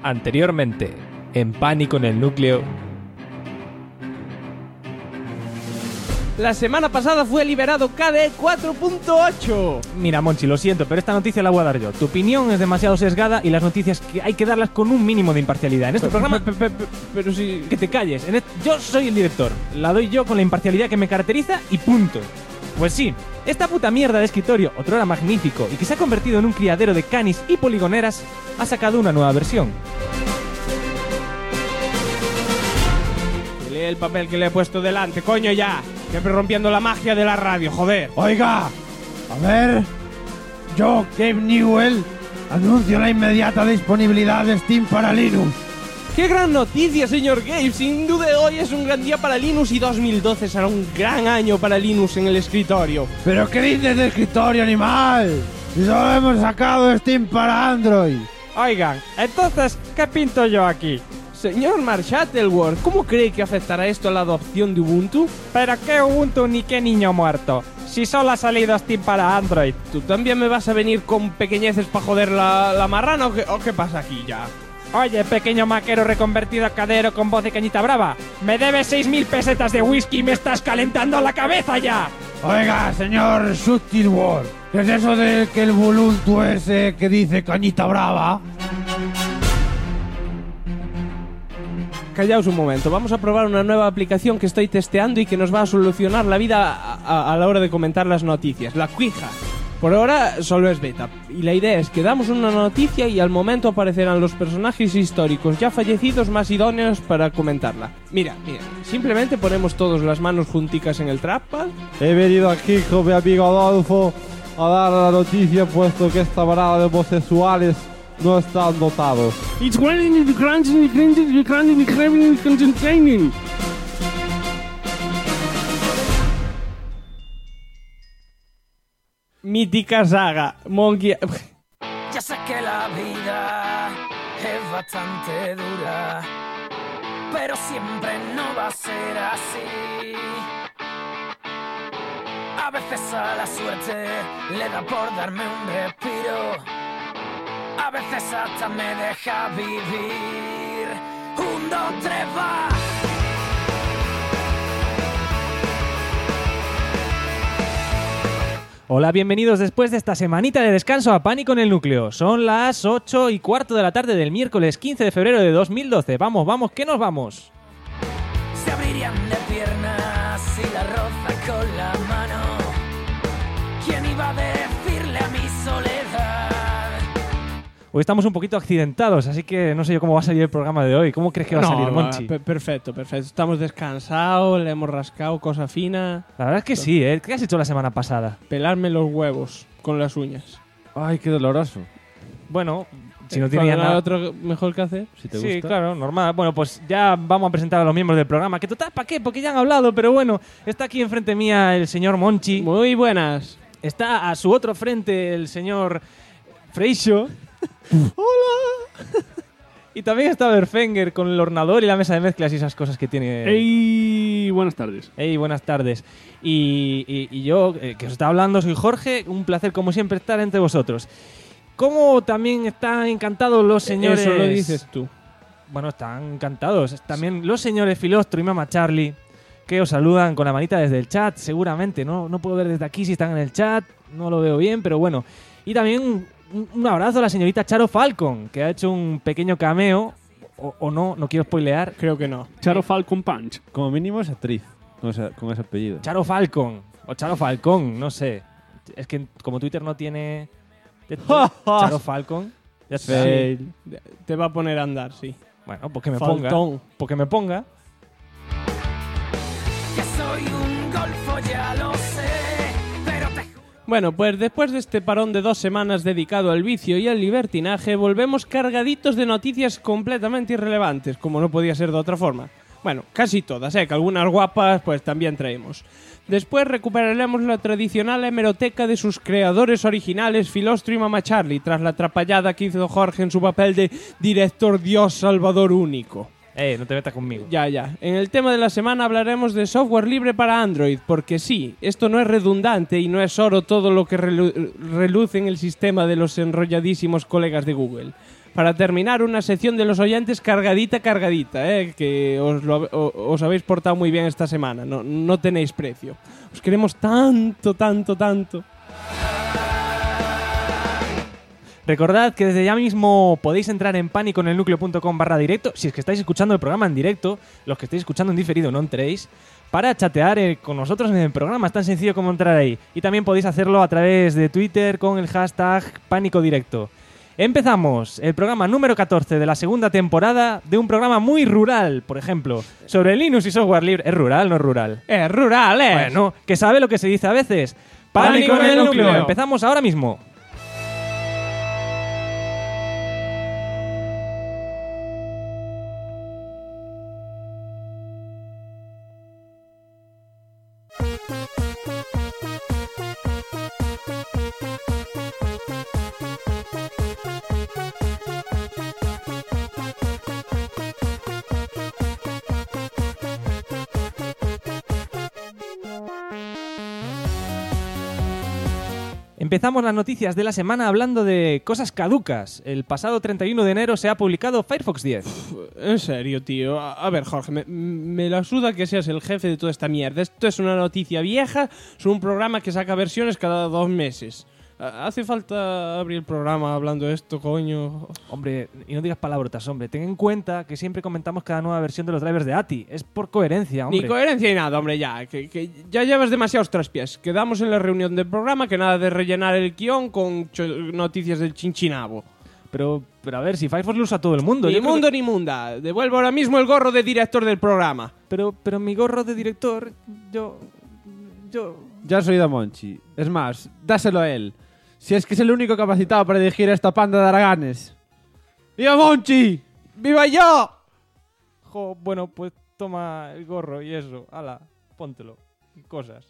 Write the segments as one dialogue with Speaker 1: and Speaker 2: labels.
Speaker 1: Anteriormente, en Pánico en el Núcleo.
Speaker 2: La semana pasada fue liberado KDE 4.8.
Speaker 1: Mira, Monchi, lo siento, pero esta noticia la voy a dar yo. Tu opinión es demasiado sesgada y las noticias que hay que darlas con un mínimo de imparcialidad. En este programa...
Speaker 2: Pero si...
Speaker 1: Que te calles. Yo soy el director. La doy yo con la imparcialidad que me caracteriza y punto. Pues sí, esta puta mierda de escritorio, otrora magnífico y que se ha convertido en un criadero de canis y poligoneras, ha sacado una nueva versión.
Speaker 2: Lee el papel que le he puesto delante, coño ya. Siempre rompiendo la magia de la radio, joder.
Speaker 3: Oiga, a ver, yo, Gabe Newell, anuncio la inmediata disponibilidad de Steam para Linux.
Speaker 2: ¡Qué gran noticia, señor Gabe! Sin duda hoy es un gran día para Linux y 2012 será un gran año para Linux en el escritorio.
Speaker 3: ¿Pero qué dices de escritorio, animal? Si solo hemos sacado Steam para Android.
Speaker 4: Oigan, entonces, ¿qué pinto yo aquí?
Speaker 2: Señor Mark Shuttleworth, ¿cómo cree que afectará esto a la adopción de Ubuntu?
Speaker 4: ¿Pero qué Ubuntu ni qué niño muerto? Si solo ha salido Steam para Android.
Speaker 2: ¿Tú también me vas a venir con pequeñeces para joder la marrana o qué pasa aquí ya?
Speaker 4: Oye, pequeño maquero reconvertido a cadero con voz de cañita brava, me debes 6.000 pesetas de whisky y me estás calentando la cabeza ya.
Speaker 3: Oiga, señor Shuttleworth, ¿qué es eso de que el Ubuntu ese que dice cañita brava?
Speaker 2: Callaos un momento, vamos a probar una nueva aplicación que estoy testeando y que nos va a solucionar la vida a la hora de comentar las noticias, la Quija. Por ahora solo es beta, y la idea es que damos una noticia y al momento aparecerán los personajes históricos ya fallecidos más idóneos para comentarla. Mira, simplemente ponemos todos las manos junticas en el trackpad.
Speaker 5: He venido aquí con mi amigo Adolfo a dar la noticia, puesto que esta manada de homosexuales no están dotados.
Speaker 2: It's concentrating. Mítica saga, Monkey...
Speaker 6: Ya sé que la vida es bastante dura, pero siempre no va a ser así. A veces a la suerte le da por darme un respiro, a veces hasta me deja vivir. 1, 2, 3, va.
Speaker 1: Hola, bienvenidos después de esta semanita de descanso a Pánico en el Núcleo. Son las 8:15 de la tarde del miércoles 15 de febrero de 2012. Vamos, que nos vamos.
Speaker 6: Se abrirían de piernas y la roza con la mano. ¿Quién iba a decirle a mi soledad?
Speaker 1: Hoy estamos un poquito accidentados, así que no sé yo cómo va a salir el programa de hoy. ¿Cómo crees que va a salir, Monchi?
Speaker 2: Perfecto. Estamos descansados, le hemos rascado cosa fina.
Speaker 1: La verdad es que sí, ¿eh? ¿Qué has hecho la semana pasada?
Speaker 2: Pelarme los huevos con las uñas.
Speaker 5: Ay, qué doloroso.
Speaker 1: Bueno, si no tiene nada
Speaker 2: otro mejor que hacer.
Speaker 5: Si te
Speaker 1: sí,
Speaker 5: gusta.
Speaker 1: claro, normal. Bueno, pues ya vamos a presentar a los miembros del programa. Que total, ¿para qué? Porque ya han hablado, pero bueno. Está aquí enfrente mía el señor Monchi.
Speaker 2: Muy buenas.
Speaker 1: Está a su otro frente el señor Freixo.
Speaker 2: ¡Hola!
Speaker 1: Y también está Berfenger con el ordenador y la mesa de mezclas y esas cosas que tiene.
Speaker 7: ¡Ey! Buenas tardes.
Speaker 1: ¡Ey! Buenas tardes. Y yo, que os está hablando, soy Jorge. Un placer, como siempre, estar entre vosotros. Como también están encantados los señores...
Speaker 2: Eso lo dices tú.
Speaker 1: Bueno, están encantados. También los señores Filostro y Mama Charlie, que os saludan con la manita desde el chat, seguramente. No puedo ver desde aquí si están en el chat, no lo veo bien, pero bueno. Y también un abrazo a la señorita Charo Falcon, que ha hecho un pequeño cameo, o no quiero spoilear.
Speaker 2: Creo que no.
Speaker 7: Charo Falcon Punch.
Speaker 5: Como mínimo es actriz, con ese apellido.
Speaker 1: Charo Falcon, o Charo Falcón, no sé. Es que como Twitter no tiene... Charo Falcon. Ya está.
Speaker 2: Sí. Te va a poner a andar, sí.
Speaker 1: Bueno, pues que me
Speaker 2: Faltón.
Speaker 1: ponga. Porque me ponga.
Speaker 6: Que soy un golfo, ya lo sé, pero te...
Speaker 2: Bueno, pues después de este parón de 2 semanas dedicado al vicio y al libertinaje, volvemos cargaditos de noticias completamente irrelevantes, como no podía ser de otra forma. Bueno, casi todas, que algunas guapas pues también traemos. Después recuperaremos la tradicional hemeroteca de sus creadores originales, Filostro y Mama Charlie, tras la atrapallada que hizo Jorge en su papel de director Dios Salvador único.
Speaker 1: No te metas conmigo.
Speaker 2: Ya. En el tema de la semana hablaremos de software libre para Android, porque sí, esto no es redundante y no es oro todo lo que reluce en el sistema de los enrolladísimos colegas de Google. para terminar una sección de los oyentes cargadita, que os habéis portado muy bien esta semana, no tenéis precio. Os queremos tanto.
Speaker 1: Recordad que desde ya mismo podéis entrar en paniconelnucleo.com/directo, si es que estáis escuchando el programa en directo, los que estáis escuchando en diferido no entréis, para chatear con nosotros en el programa. Es tan sencillo como entrar ahí. Y también podéis hacerlo a través de Twitter con el hashtag PánicoDirecto. Empezamos el programa número 14 de la segunda temporada de un programa muy rural, por ejemplo, sobre Linux y software libre. ¿Es rural o no es rural?
Speaker 2: Es rural, ¿eh?
Speaker 1: Bueno, que sabe lo que se dice a veces. ¡Pánico en el núcleo! Empezamos ahora mismo. Empezamos las noticias de la semana hablando de cosas caducas. El pasado 31 de enero se ha publicado Firefox 10.
Speaker 2: En serio, tío. A ver, Jorge, me la suda que seas el jefe de toda esta mierda. Esto es una noticia vieja, es un programa que saca versiones cada 2 meses. ¿Hace falta abrir el programa hablando de esto, coño?
Speaker 1: Hombre, y no digas palabrotas, hombre. Ten en cuenta que siempre comentamos cada nueva versión de los drivers de ATI. Es por coherencia, hombre.
Speaker 2: Ni coherencia ni nada, hombre, ya. Que ya llevas demasiados traspiés. Quedamos en la reunión del programa que nada de rellenar el guión con noticias del chinchinabo.
Speaker 1: Pero a ver, si Firefox lo usa todo el mundo.
Speaker 2: Ni mundo ni munda. Devuelvo ahora mismo el gorro de director del programa.
Speaker 1: Pero mi gorro de director, yo...
Speaker 5: Ya has oído a Monchi. Es más, dáselo a él. Si es que es el único capacitado para dirigir a esta panda de haraganes. ¡Viva Monchi!
Speaker 2: ¡Viva yo!
Speaker 1: Jo, bueno, pues toma el gorro y eso. Hala, póntelo. Y cosas.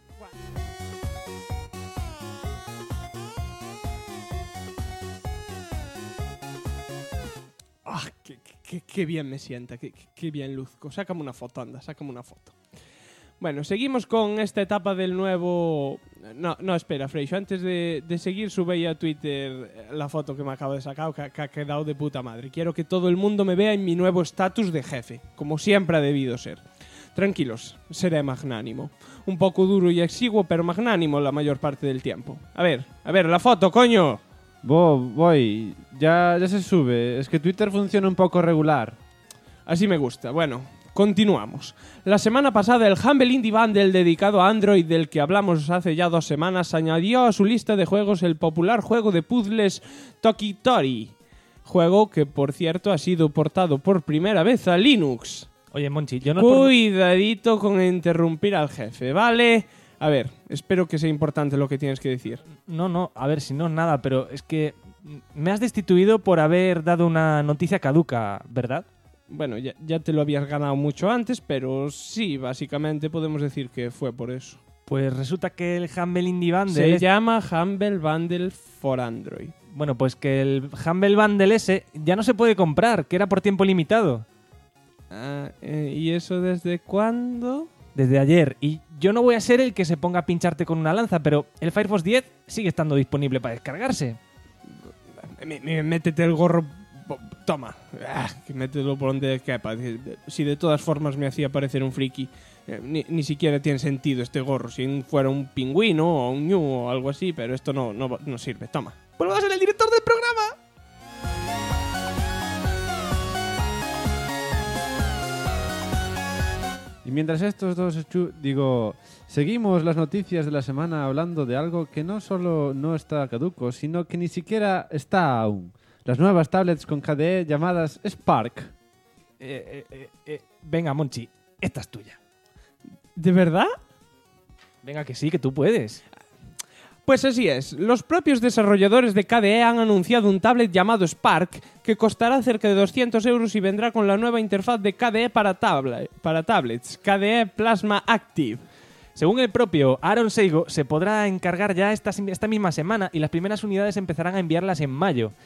Speaker 2: ¡Ah, qué bien me sienta! ¡Qué bien luzco! Sácame una foto, anda, sácame una foto. Bueno, seguimos con esta etapa del nuevo... No, espera, Freixo, antes de seguir sube a Twitter la foto que me acabo de sacar, que ha quedado de puta madre. Quiero que todo el mundo me vea en mi nuevo estatus de jefe, como siempre ha debido ser. Tranquilos, seré magnánimo. Un poco duro y exiguo, pero magnánimo la mayor parte del tiempo. A ver, la foto, coño.
Speaker 5: Voy, ya se sube. Es que Twitter funciona un poco regular.
Speaker 2: Así me gusta. Bueno, continuamos. La semana pasada el Humble Indie Bundle dedicado a Android, del que hablamos hace ya 2 semanas, añadió a su lista de juegos el popular juego de puzzles Tokitori. Juego que, por cierto, ha sido portado por primera vez a Linux.
Speaker 1: Oye, Monchi, yo no...
Speaker 2: Cuidadito con interrumpir al jefe, ¿vale? A ver, espero que sea importante lo que tienes que decir.
Speaker 1: No, a ver, si no es nada, pero es que me has destituido por haber dado una noticia caduca, ¿verdad?
Speaker 2: Bueno, ya te lo habías ganado mucho antes, pero sí, básicamente podemos decir que fue por eso.
Speaker 1: Pues resulta que el Humble Indie Bundle...
Speaker 2: Se llama Humble Bundle for Android.
Speaker 1: Bueno, pues que el Humble Bundle ese ya no se puede comprar, que era por tiempo limitado.
Speaker 2: ¿Y eso desde cuándo?
Speaker 1: Desde ayer. Y yo no voy a ser el que se ponga a pincharte con una lanza, pero el Firefox 10 sigue estando disponible para descargarse.
Speaker 2: Métete el gorro... Toma, métetelo por donde quepa. Si de todas formas me hacía parecer un friki, ni siquiera tiene sentido este gorro. Si fuera un pingüino o un ñu o algo así, pero esto no sirve. Toma.
Speaker 1: ¡Pues vas a ser el director del programa!
Speaker 5: Y mientras estos dos seguimos las noticias de la semana hablando de algo que no solo no está caduco, sino que ni siquiera está aún. Las nuevas tablets con KDE llamadas Spark.
Speaker 1: Venga, Monchi, esta es tuya.
Speaker 2: ¿De verdad?
Speaker 1: Venga, que sí, que tú puedes.
Speaker 2: Pues así es. Los propios desarrolladores de KDE han anunciado un tablet llamado Spark que costará cerca de 200 € y vendrá con la nueva interfaz de KDE para tablets, KDE Plasma Active.
Speaker 1: Según el propio Aaron Seigo, se podrá encargar ya esta misma semana y las primeras unidades empezarán a enviarlas en mayo.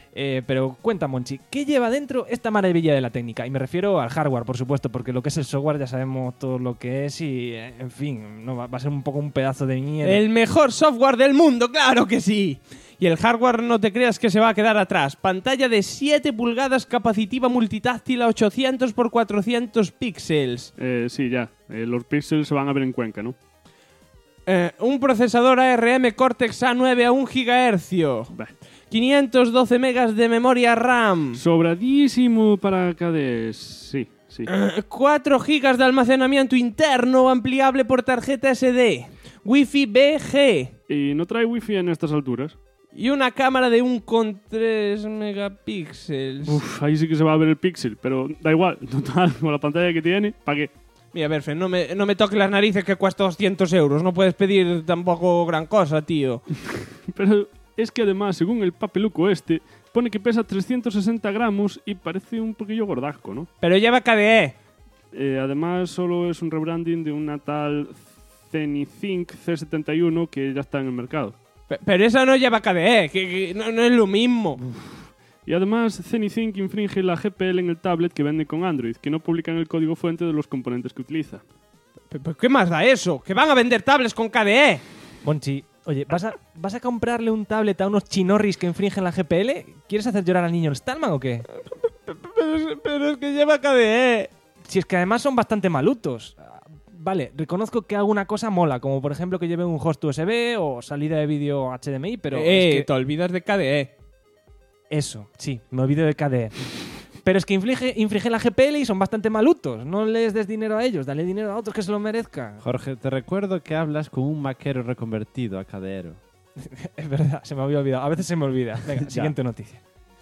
Speaker 1: Pero cuenta, Monchi, ¿qué lleva dentro esta maravilla de la técnica? Y me refiero al hardware, por supuesto, porque lo que es el software ya sabemos todo lo que es y, en fin, no va a ser un poco un pedazo de mierda.
Speaker 2: El mejor software del mundo, claro que sí. Y el hardware no te creas que se va a quedar atrás. Pantalla de 7 pulgadas capacitiva multitáctil a 800 x 400 píxeles.
Speaker 7: Sí, ya. Los píxeles se van a ver en Cuenca, ¿no?
Speaker 2: Un procesador ARM Cortex A9 a 1 GHz.
Speaker 7: Bah.
Speaker 2: 512 megas de memoria RAM.
Speaker 7: Sobradísimo para KDE. Sí.
Speaker 2: 4 GB de almacenamiento interno ampliable por tarjeta SD. Wi-Fi BG.
Speaker 7: ¿Y no trae wifi en estas alturas?
Speaker 2: Y una cámara de 1,3 megapíxeles.
Speaker 7: Uf, ahí sí que se va a ver el píxel, pero da igual. Total, con la pantalla que tiene, ¿para qué?
Speaker 2: Mira, Berfe, no me toques las narices que cuesta 200 euros. No puedes pedir tampoco gran cosa, tío.
Speaker 7: Pero es que además, según el papeluco este, pone que pesa 360 gramos y parece un poquillo gordasco, ¿no?
Speaker 2: Pero lleva KDE.
Speaker 7: Además, solo es un rebranding de una tal ZeniThink C71 que ya está en el mercado.
Speaker 2: Pero esa no lleva KDE, que no es lo mismo.
Speaker 7: Y además, ZeniThink infringe la GPL en el tablet que vende con Android, que no publican el código fuente de los componentes que utiliza.
Speaker 2: ¿Pero qué más da eso? ¡Que van a vender tablets con KDE!
Speaker 1: Monchi, oye, ¿vas a comprarle un tablet a unos chinorris que infringen la GPL? ¿Quieres hacer llorar al niño el Stallman o qué?
Speaker 2: Pero es que lleva KDE.
Speaker 1: Si es que además son bastante malutos. Vale, reconozco que alguna cosa mola, como por ejemplo que lleve un host USB o salida de vídeo HDMI, pero es que...
Speaker 2: te olvidas de KDE.
Speaker 1: Eso, sí, me olvido de KDE. Pero es que infringe la GPL y son bastante malutos. No les des dinero a ellos, dale dinero a otros que se lo merezcan.
Speaker 5: Jorge, te recuerdo que hablas con un maquero reconvertido a KDEero.
Speaker 1: Es verdad, se me había olvidado. A veces se me olvida. Venga, siguiente noticia.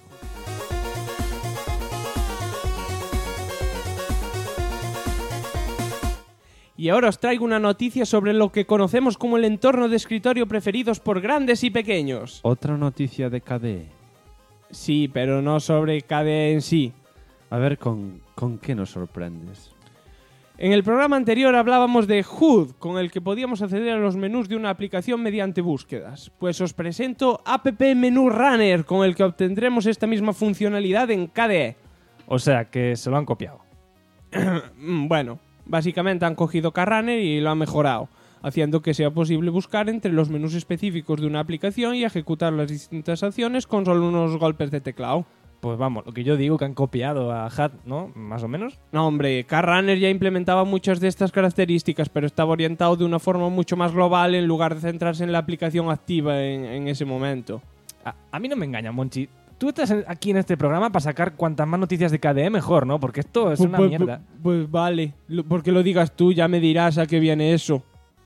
Speaker 2: Y ahora os traigo una noticia sobre lo que conocemos como el entorno de escritorio preferidos por grandes y pequeños.
Speaker 5: Otra noticia de KDE.
Speaker 2: Sí, pero no sobre KDE en sí.
Speaker 5: A ver, ¿con qué nos sorprendes?
Speaker 2: En el programa anterior hablábamos de HUD, con el que podíamos acceder a los menús de una aplicación mediante búsquedas. Pues os presento App Menu Runner, con el que obtendremos esta misma funcionalidad en KDE.
Speaker 1: O sea, que se lo han copiado.
Speaker 2: Bueno, básicamente han cogido KRunner y lo han mejorado, haciendo que sea posible buscar entre los menús específicos de una aplicación y ejecutar las distintas acciones con solo unos golpes de teclado.
Speaker 1: Pues vamos, lo que yo digo que han copiado a HUD, ¿no? Más o menos.
Speaker 2: No, hombre, KRunner ya implementaba muchas de estas características, pero estaba orientado de una forma mucho más global en lugar de centrarse en la aplicación activa en ese momento.
Speaker 1: A mí no me engaña, Monchi. Tú estás aquí en este programa para sacar cuantas más noticias de KDE mejor, ¿no? Porque esto es una mierda.
Speaker 2: Pues vale, porque lo digas tú, ya me dirás a qué viene eso.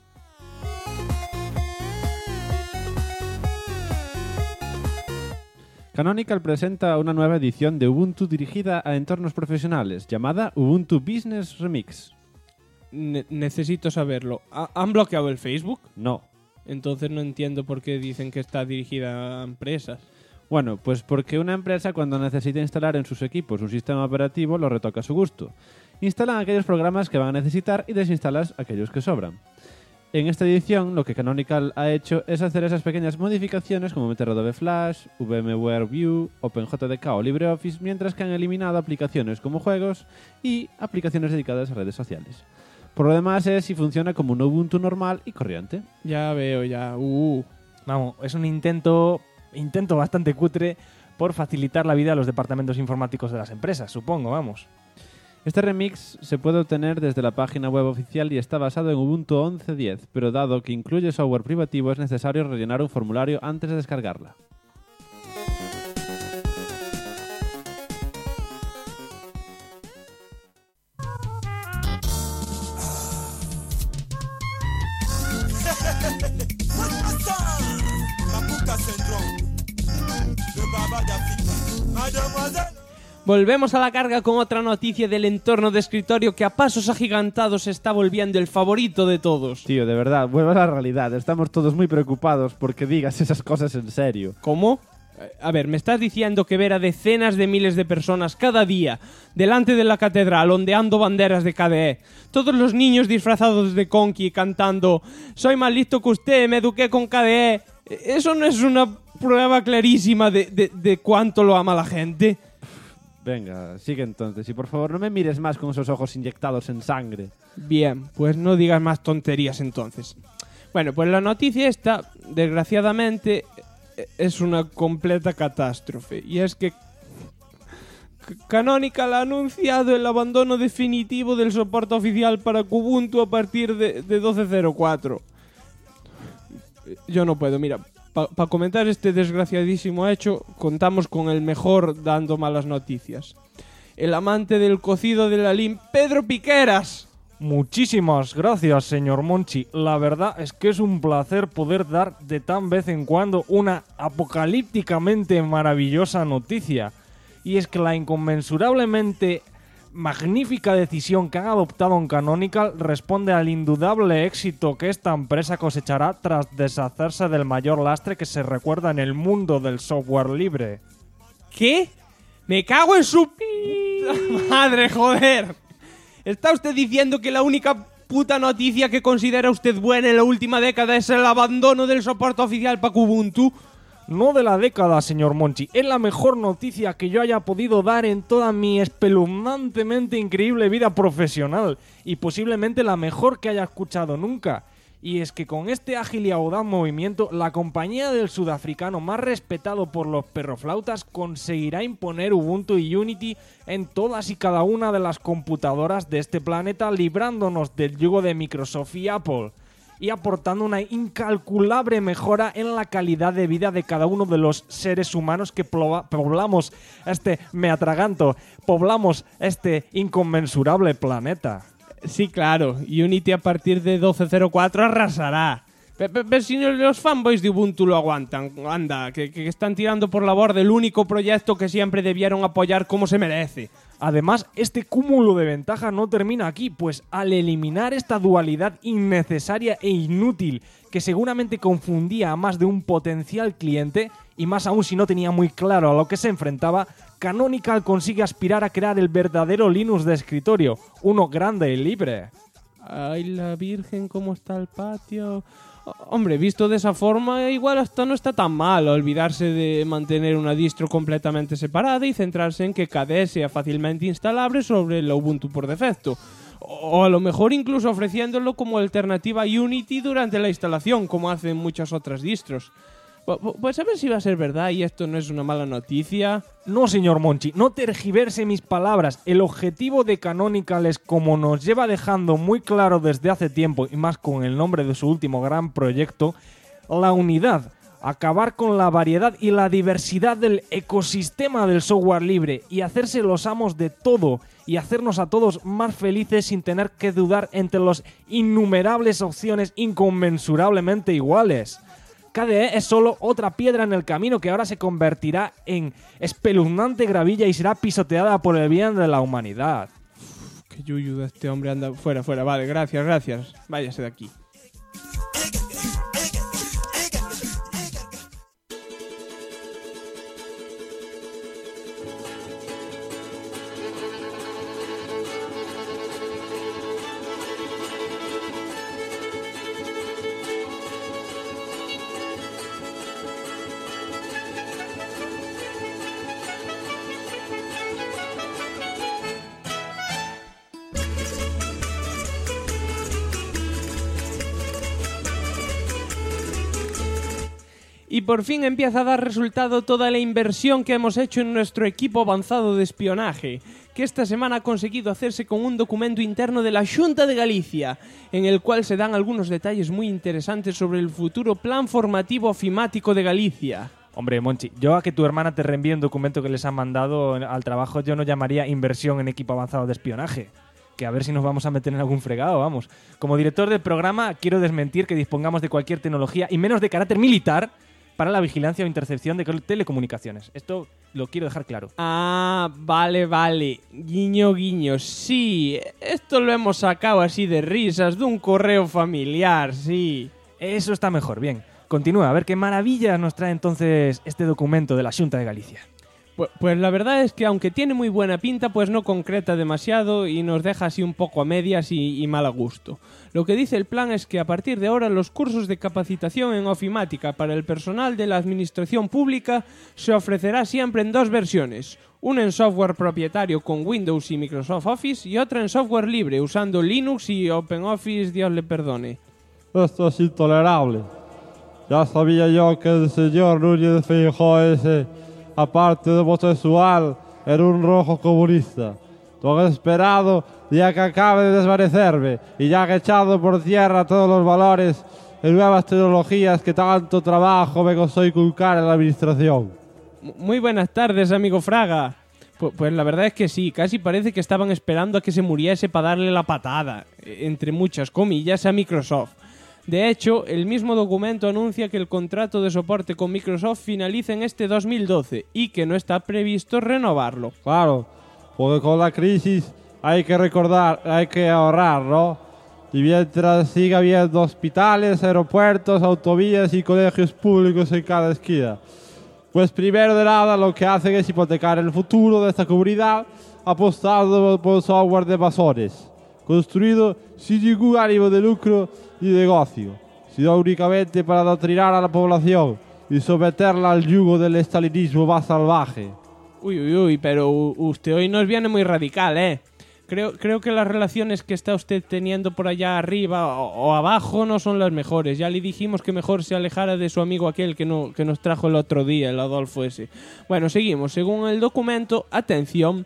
Speaker 5: Canonical presenta una nueva edición de Ubuntu dirigida a entornos profesionales, llamada Ubuntu Business Remix.
Speaker 2: Necesito saberlo. ¿Han bloqueado el Facebook?
Speaker 5: No.
Speaker 2: Entonces no entiendo por qué dicen que está dirigida a empresas.
Speaker 5: Bueno, pues porque una empresa cuando necesita instalar en sus equipos un sistema operativo lo retoca a su gusto. Instalan aquellos programas que van a necesitar y desinstalan aquellos que sobran. En esta edición, lo que Canonical ha hecho es hacer esas pequeñas modificaciones como meter Adobe Flash, VMware View, OpenJDK o LibreOffice, mientras que han eliminado aplicaciones como juegos y aplicaciones dedicadas a redes sociales. Por lo demás es y funciona como un Ubuntu normal y corriente.
Speaker 2: Ya veo, ya.
Speaker 1: Vamos, es un intento bastante cutre por facilitar la vida a los departamentos informáticos de las empresas, supongo, vamos.
Speaker 5: Este remix se puede obtener desde la página web oficial y está basado en Ubuntu 11.10, pero dado que incluye software privativo es necesario rellenar un formulario antes de descargarla.
Speaker 2: Volvemos a la carga con otra noticia del entorno de escritorio que a pasos agigantados se está volviendo el favorito de todos.
Speaker 5: Tío, de verdad, vuelve a la realidad. Estamos todos muy preocupados porque digas esas cosas en serio.
Speaker 2: ¿Cómo? A ver, ¿me estás diciendo que ver a decenas de miles de personas cada día delante de la catedral ondeando banderas de KDE, todos los niños disfrazados de Conky cantando "Soy más listo que usted, me eduqué con KDE"? Eso no es una prueba clarísima de cuánto lo ama la gente.
Speaker 5: Venga, sigue entonces. Y por favor, no me mires más con esos ojos inyectados en sangre.
Speaker 2: Bien, pues no digas más tonterías entonces. Bueno, pues la noticia esta, desgraciadamente, es una completa catástrofe. Y es que Canonical ha anunciado el abandono definitivo del soporte oficial para Kubuntu a partir de 12.04. Yo no puedo, mira, para comentar este desgraciadísimo hecho, contamos con el mejor dando malas noticias. El amante del cocido de la LIM, Pedro Piqueras.
Speaker 1: Muchísimas gracias, señor Monchi. La verdad es que es un placer poder dar de tan vez en cuando una apocalípticamente maravillosa noticia. Y es que la inconmensurablemente magnífica decisión que han adoptado en Canonical responde al indudable éxito que esta empresa cosechará tras deshacerse del mayor lastre que se recuerda en el mundo del software libre.
Speaker 2: ¿Qué? ¡Me cago en su madre, joder! ¿Está usted diciendo que la única puta noticia que considera usted buena en la última década es el abandono del soporte oficial para Kubuntu?
Speaker 1: No de la década, señor Monchi. Es la mejor noticia que yo haya podido dar en toda mi espeluznantemente increíble vida profesional. Y posiblemente la mejor que haya escuchado nunca. Y es que con este ágil y audaz movimiento, la compañía del sudafricano más respetado por los perroflautas conseguirá imponer Ubuntu y Unity en todas y cada una de las computadoras de este planeta, librándonos del yugo de Microsoft y Apple. Y aportando una incalculable mejora en la calidad de vida de cada uno de los seres humanos que poblamos poblamos este inconmensurable planeta.
Speaker 2: Sí, claro, Unity a partir de 12.04 arrasará. Pero si los fanboys de Ubuntu lo aguantan, anda, que están tirando por la borda el único proyecto que siempre debieron apoyar como se merece.
Speaker 1: Además, este cúmulo de ventajas no termina aquí, pues al eliminar esta dualidad innecesaria e inútil que seguramente confundía a más de un potencial cliente, y más aún si no tenía muy claro a lo que se enfrentaba, Canonical consigue aspirar a crear el verdadero Linux de escritorio, uno grande y libre.
Speaker 2: Ay, la Virgen, cómo está el patio. Hombre, visto de esa forma, igual hasta no está tan mal olvidarse de mantener una distro completamente separada y centrarse en que KDE sea fácilmente instalable sobre el Ubuntu por defecto. O a lo mejor incluso ofreciéndolo como alternativa a Unity durante la instalación, como hacen muchas otras distros. Pues a ver si va a ser verdad y esto no es una mala noticia.
Speaker 1: No, señor Monchi, no tergiverse mis palabras. El objetivo de Canonical es, como nos lleva dejando muy claro desde hace tiempo, y más con el nombre de su último gran proyecto, la unidad. Acabar con la variedad y la diversidad del ecosistema del software libre y hacerse los amos de todo y hacernos a todos más felices sin tener que dudar entre las innumerables opciones inconmensurablemente iguales. KDE es solo otra piedra en el camino que ahora se convertirá en espeluznante gravilla y será pisoteada por el bien de la humanidad.
Speaker 2: Qué yuyu de este hombre, anda fuera, vale, gracias, váyase de aquí. Y por fin empieza a dar resultado toda la inversión que hemos hecho en nuestro equipo avanzado de espionaje, que esta semana ha conseguido hacerse con un documento interno de la Xunta de Galicia, en el cual se dan algunos detalles muy interesantes sobre el futuro plan formativo ofimático de Galicia.
Speaker 1: Hombre, Monchi, yo a que tu hermana te reenvíe un documento que les han mandado al trabajo, yo no llamaría inversión en equipo avanzado de espionaje. Que a ver si nos vamos a meter en algún fregado, vamos. Como director del programa, quiero desmentir que dispongamos de cualquier tecnología, y menos de carácter militar, para la vigilancia o intercepción de telecomunicaciones. Esto lo quiero dejar claro.
Speaker 2: Ah, vale. Guiño, sí. Esto lo hemos sacado así de risas de un correo familiar, sí.
Speaker 1: Eso está mejor, bien. Continúa, a ver qué maravillas nos trae entonces este documento de la Xunta de Galicia.
Speaker 2: Pues la verdad es que aunque tiene muy buena pinta, pues no concreta demasiado y nos deja así un poco a medias y mal a gusto. Lo que dice el plan es que a partir de ahora los cursos de capacitación en ofimática para el personal de la administración pública se ofrecerá siempre en 2 versiones. Una en software propietario con Windows y Microsoft Office y otra en software libre usando Linux y OpenOffice, Dios le perdone.
Speaker 8: Esto es intolerable. Ya sabía yo que el señor Núñez Feijóo ese, aparte de homosexual, era un rojo comunista. Todo esperado ya que acabe de desvanecerme y ya que he echado por tierra todos los valores y nuevas tecnologías que tanto trabajo me costó inculcar en la administración.
Speaker 2: Muy buenas tardes, amigo Fraga. Pues la verdad es que sí, casi parece que estaban esperando a que se muriese para darle la patada, entre muchas comillas, a Microsoft. De hecho, el mismo documento anuncia que el contrato de soporte con Microsoft finaliza en este 2012 y que no está previsto renovarlo.
Speaker 8: Claro, porque con la crisis hay que ahorrar, ¿no? Y mientras siga habiendo hospitales, aeropuertos, autovías y colegios públicos en cada esquina. Pues primero de nada lo que hacen es hipotecar el futuro de esta comunidad apostando por software de masones, construido sin ningún ánimo de lucro ni negocio, sino únicamente para adoctrinar a la población y someterla al yugo del estalinismo más salvaje.
Speaker 2: Uy, pero usted hoy nos viene muy radical, ¿eh? Creo que las relaciones que está usted teniendo por allá arriba o abajo no son las mejores. Ya le dijimos que mejor se alejara de su amigo aquel que nos trajo el otro día, el Adolfo ese. Bueno, seguimos. Según el documento, atención,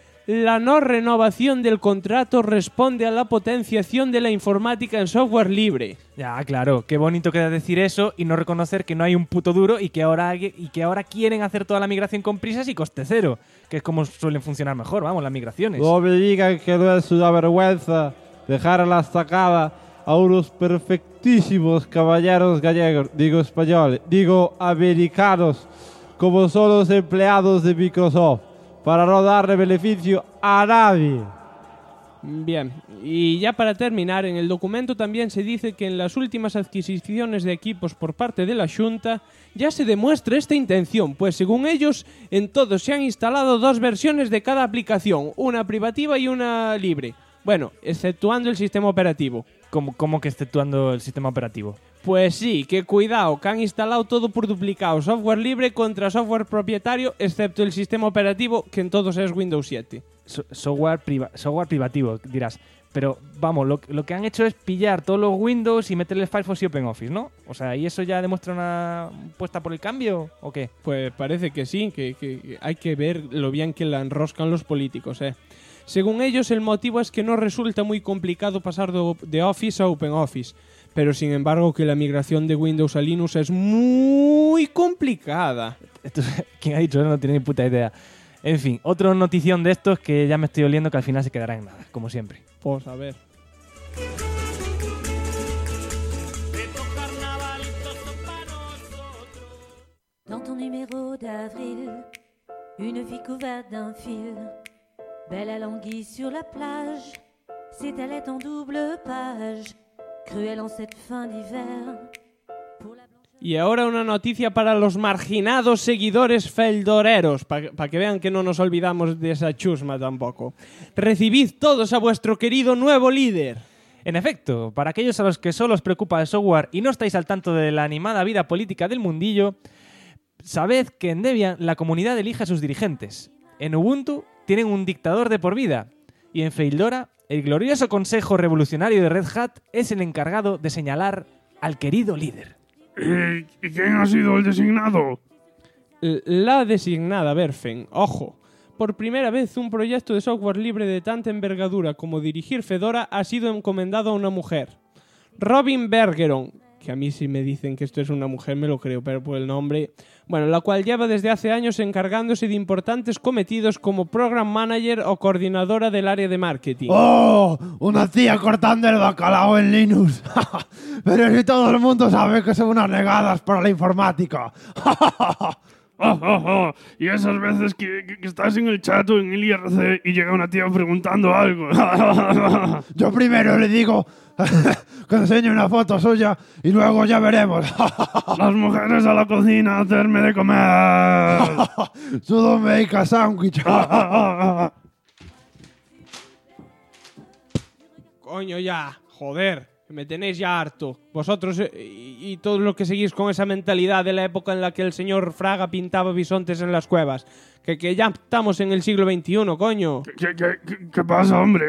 Speaker 2: la no renovación del contrato responde a la potenciación de la informática en software libre.
Speaker 1: Ya, claro, qué bonito queda decir eso y no reconocer que no hay un puto duro y que ahora quieren hacer toda la migración con prisas y coste cero, que es como suelen funcionar mejor, vamos, las migraciones.
Speaker 8: No me digan que no es una vergüenza dejar a la estacada a unos perfectísimos caballeros gallegos, americanos, como son los empleados de Microsoft, para no darle beneficio a nadie.
Speaker 2: Bien, y ya para terminar, en el documento también se dice que en las últimas adquisiciones de equipos por parte de la Xunta ya se demuestra esta intención, pues según ellos, en todos se han instalado 2 versiones de cada aplicación, una privativa y una libre. Bueno, exceptuando el sistema operativo.
Speaker 1: ¿Cómo que exceptuando el sistema operativo?
Speaker 2: Pues sí, que cuidado, que han instalado todo por duplicado, software libre contra software propietario, excepto el sistema operativo, que en todos es Windows 7.
Speaker 1: Software privativo, dirás. Pero vamos, lo que han hecho es pillar todos los Windows y meterle Firefox y OpenOffice, ¿no? O sea, ¿y eso ya demuestra una apuesta por el cambio o qué?
Speaker 2: Pues parece que sí, que hay que ver lo bien que la enroscan los políticos, Según ellos, el motivo es que no resulta muy complicado pasar de Office a OpenOffice, pero sin embargo que la migración de Windows a Linux es muy complicada.
Speaker 1: ¿Quién ha dicho eso? No tiene ni puta idea. En fin, otra notición de estos que ya me estoy oliendo que al final se quedará en nada, como siempre.
Speaker 2: Pues a ver.
Speaker 9: Dans ton numéro d'avril, une fille couverte d'un fil, belle à l'anguille sur la plage, c'est elle est en double page, cruelle en cette fin d'hiver.
Speaker 2: Y ahora una noticia para los marginados seguidores feldoreros, para que vean que no nos olvidamos de esa chusma tampoco. Recibid todos a vuestro querido nuevo líder.
Speaker 1: En efecto, para aquellos a los que solo os preocupa el software y no estáis al tanto de la animada vida política del mundillo, sabed que en Debian la comunidad elige a sus dirigentes. En Ubuntu tienen un dictador de por vida y en Fedora el glorioso Consejo Revolucionario de Red Hat es el encargado de señalar al querido líder.
Speaker 7: ¿Y quién ha sido el designado?
Speaker 2: La designada Berfen. Ojo, por primera vez un proyecto de software libre de tanta envergadura como dirigir Fedora ha sido encomendado a una mujer. Robin Bergeron, que a mí si me dicen que esto es una mujer me lo creo, pero por el nombre... Bueno, la cual lleva desde hace años encargándose de importantes cometidos como Program Manager o coordinadora del área de marketing.
Speaker 3: ¡Oh! Una tía cortando el bacalao en Linux. Pero si todo el mundo sabe que son unas negadas para la informática.
Speaker 7: Y esas veces que estás en el chat o en el IRC y llega una tía preguntando algo.
Speaker 3: Yo primero le digo que enseñe una foto suya y luego ya veremos.
Speaker 7: Las mujeres a la cocina a hacerme de comer.
Speaker 3: Todo make a sándwich.
Speaker 2: Coño ya, joder, que me tenéis ya harto. Vosotros y todos los que seguís con esa mentalidad de la época en la que el señor Fraga pintaba bisontes en las cuevas. Que ya estamos en el siglo XXI, coño.
Speaker 7: ¿Qué pasa, hombre?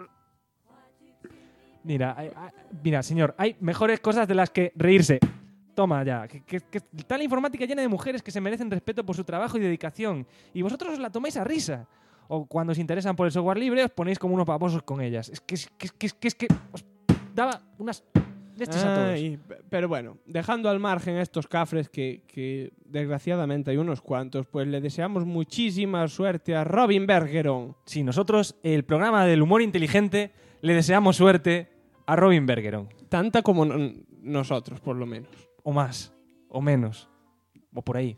Speaker 1: Mira, señor, hay mejores cosas de las que reírse. Toma ya, que está la informática llena de mujeres que se merecen respeto por su trabajo y dedicación. Y vosotros os la tomáis a risa. O cuando os interesan por el software libre, os ponéis como unos babosos con ellas. Es que os daba unas leches a todos.
Speaker 2: Pero bueno, dejando al margen estos cafres que desgraciadamente hay unos cuantos, pues le deseamos muchísima suerte a Robin Bergeron.
Speaker 1: Sí, nosotros, el programa del humor inteligente, le deseamos suerte a Robin Bergeron.
Speaker 2: Tanta como nosotros, por lo menos.
Speaker 1: O más, o menos, o por ahí.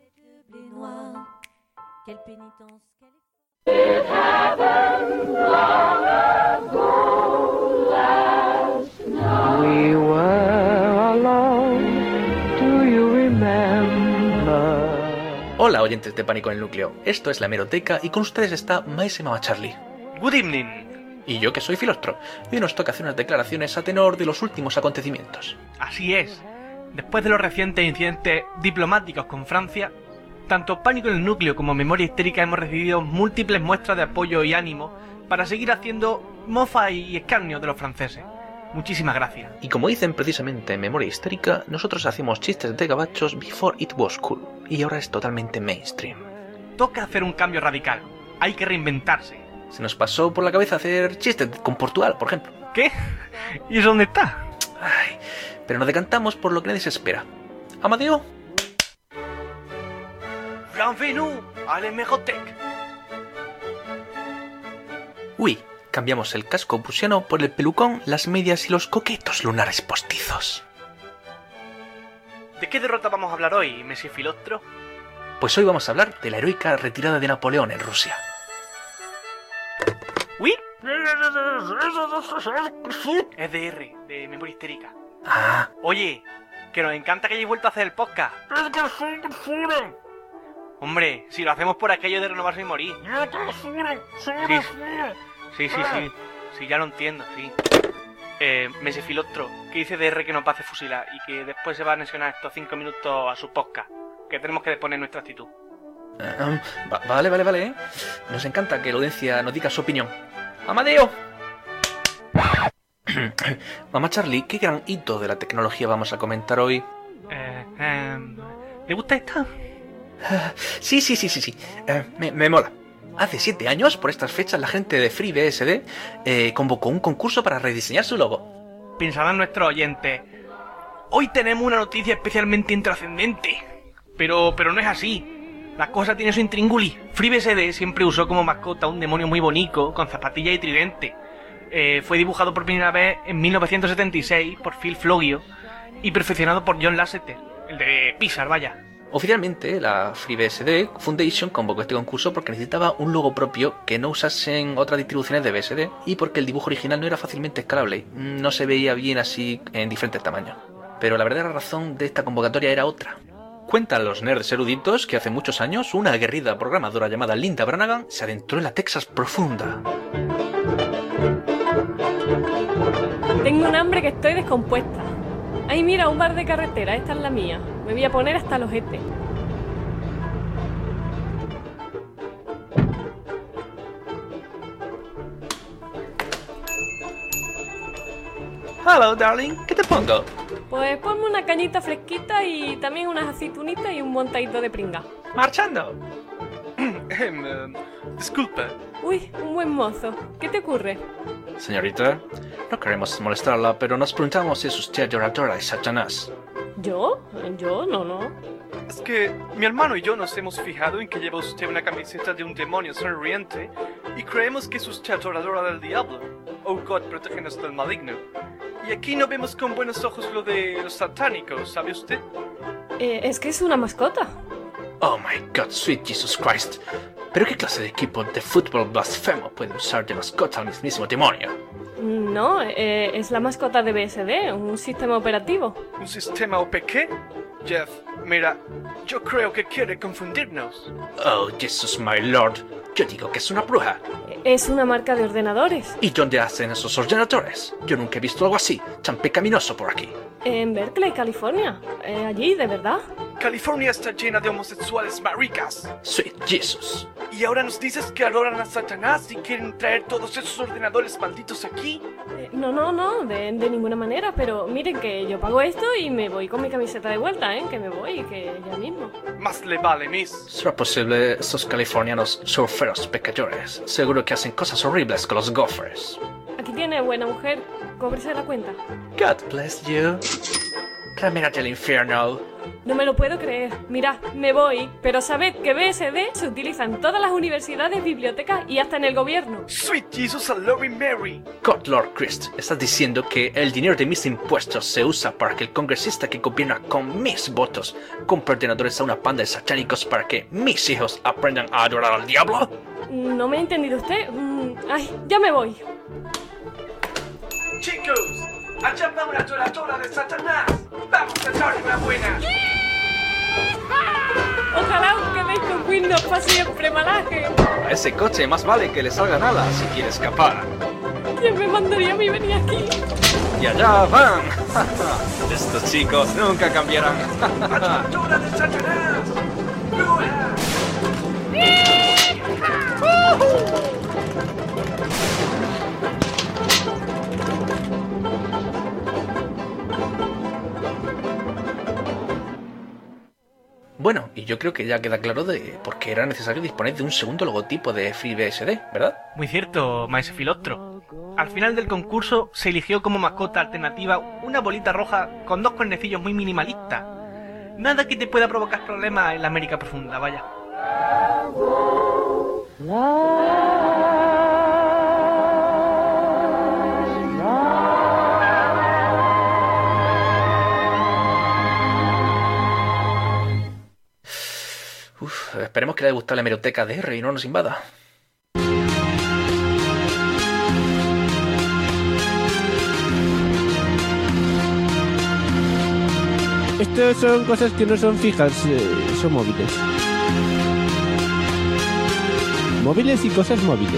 Speaker 6: We were alone, do you remember?
Speaker 10: Hola oyentes de Pánico en el Núcleo, esto es la Hemeroteca y con ustedes está Maese Mama Charlie.
Speaker 11: Good evening.
Speaker 10: Y yo que soy Filostro, y hoy nos toca hacer unas declaraciones a tenor de los últimos acontecimientos.
Speaker 11: Así es. Después de los recientes incidentes diplomáticos con Francia, tanto Pánico en el Núcleo como Memoria Histérica hemos recibido múltiples muestras de apoyo y ánimo para seguir haciendo mofa y escarnio de los franceses. Muchísimas gracias.
Speaker 10: Y como dicen precisamente en Memoria Histérica, nosotros hacíamos chistes de gabachos before it was cool, y ahora es totalmente mainstream.
Speaker 11: Toca hacer un cambio radical. Hay que reinventarse.
Speaker 10: Se nos pasó por la cabeza hacer chistes con Portugal, por ejemplo.
Speaker 11: ¿Qué? ¿Y eso dónde está?
Speaker 10: Ay, pero nos decantamos por lo que nadie se espera. Amadeo.
Speaker 11: Bienvenue à l'Hemeroteca.
Speaker 10: Uy, cambiamos el casco prusiano por el pelucón, las medias y los coquetos lunares postizos.
Speaker 11: ¿De qué derrota vamos a hablar hoy, Messi Filostro?
Speaker 10: Pues hoy vamos a hablar de la heroica retirada de Napoleón en Rusia.
Speaker 11: ¿Uy? EDR, de Memoria Histérica.
Speaker 10: Ah.
Speaker 11: Oye, que nos encanta que hayáis vuelto a hacer el podcast. Hombre, si lo hacemos por aquello de renovarse y morir. Sí, ya lo entiendo, sí. Messi Filostro, que dice DR que nos va a hacer fusilar y que después se va a anexionar estos 5 minutos a su podcast, que tenemos que poner nuestra actitud.
Speaker 10: Vale. Nos encanta que la audiencia nos diga su opinión. ¡Amadeo! Mamá Charlie, ¿qué gran hito de la tecnología vamos a comentar hoy?
Speaker 11: ¿Te gusta esta?
Speaker 10: Sí. Me mola. Hace 7 años, por estas fechas, la gente de FreeBSD convocó un concurso para rediseñar su logo.
Speaker 11: Pensarán nuestros oyentes, hoy tenemos una noticia especialmente intrascendente. Pero no es así. La cosa tiene su intríngulis. FreeBSD siempre usó como mascota un demonio muy bonito, con zapatillas y tridente. Fue dibujado por primera vez en 1976 por Phil Flogio y perfeccionado por John Lasseter, el de Pixar, vaya.
Speaker 10: Oficialmente, la FreeBSD Foundation convocó este concurso porque necesitaba un logo propio que no usasen otras distribuciones de BSD y porque el dibujo original no era fácilmente escalable, no se veía bien así en diferentes tamaños. Pero la verdadera razón de esta convocatoria era otra. Cuentan los nerds eruditos que hace muchos años una aguerrida programadora llamada Linda Branagan se adentró en la Texas profunda.
Speaker 12: Tengo un hambre que estoy descompuesta. Ay, mira, un bar de carretera, esta es la mía. Me voy a poner hasta el ojete.
Speaker 10: Hello, darling, ¿qué te pongo?
Speaker 12: Pues ponme una cañita fresquita y también unas aceitunitas y un montadito de pringa.
Speaker 11: ¡Marchando! Disculpe.
Speaker 12: Uy, un buen mozo. ¿Qué te ocurre?
Speaker 10: Señorita, no queremos molestarla, pero nos preguntamos si es usted adoradora de Satanás.
Speaker 12: ¿Yo? Yo no.
Speaker 11: Es que mi hermano y yo nos hemos fijado en que lleva usted una camiseta de un demonio sonriente y creemos que es usted adoradora del diablo. Oh God, protégenos del maligno. Y aquí no vemos con buenos ojos lo de los satánicos, ¿sabe usted?
Speaker 12: Es que es una mascota.
Speaker 10: Oh my God, sweet Jesus Christ. ¿Pero qué clase de equipo de fútbol blasfemo puede usar de mascota al mismísimo demonio?
Speaker 12: No, es la mascota de BSD, un sistema operativo.
Speaker 11: ¿Un sistema OP qué? Jeff, mira, yo creo que quiere confundirnos.
Speaker 10: Oh, Jesus my Lord. Yo digo que es una bruja.
Speaker 12: Es una marca de ordenadores.
Speaker 10: ¿Y dónde hacen esos ordenadores? Yo nunca he visto algo así, tan pecaminoso por aquí.
Speaker 12: En Berkeley, California. Allí, de verdad.
Speaker 11: California está llena de homosexuales maricas.
Speaker 10: Sweet Jesus.
Speaker 11: ¿Y ahora nos dices que adoran a Satanás y quieren traer todos esos ordenadores malditos aquí?
Speaker 12: No, de ninguna manera, pero miren que yo pago esto y me voy con mi camiseta de vuelta, que me voy, que ya mismo.
Speaker 11: Más le vale, miss.
Speaker 10: ¿Será posible esos californianos surferos pecadores? Seguro que hacen cosas horribles con los gophers.
Speaker 12: Aquí tiene, buena mujer, cóbrese la cuenta.
Speaker 10: God bless you. Camina del infierno.
Speaker 12: No me lo puedo creer. Mirad, me voy, pero sabed que BSD se utiliza en todas las universidades, bibliotecas y hasta en el gobierno.
Speaker 11: Sweet Jesus and Loving Mary.
Speaker 10: God Lord Christ, estás diciendo que el dinero de mis impuestos se usa para que el congresista que gobierna con mis votos compre ordenadores a una panda de satánicos para que mis hijos aprendan a adorar al diablo?
Speaker 12: ¿No me ha entendido usted? Ay, ya me voy.
Speaker 11: Chicos, allá va una adoradora de Satanás. Vamos a darle una buena.
Speaker 12: Ojalá os quedéis con Windows para siempre, malaje.
Speaker 10: A ese coche más vale que le salgan alas si quiere escapar.
Speaker 12: ¿Quién me mandaría a mí venir aquí?
Speaker 10: Y allá van. Estos chicos nunca cambiarán.
Speaker 11: ¡Adoradora de Satanás! ¡Bruja!
Speaker 10: Bueno, y yo creo que ya queda claro de por qué era necesario disponer de un segundo logotipo de FreeBSD, ¿verdad?
Speaker 11: Muy cierto, maese Filostro. Al final del concurso se eligió como mascota alternativa una bolita roja con dos cuernecillos muy minimalistas. Nada que te pueda provocar problemas en la América profunda, vaya.
Speaker 10: Esperemos que le haya gustado la hemeroteca de R y no nos invada.
Speaker 2: Estas son cosas que no son fijas, son móviles. Móviles y cosas móviles.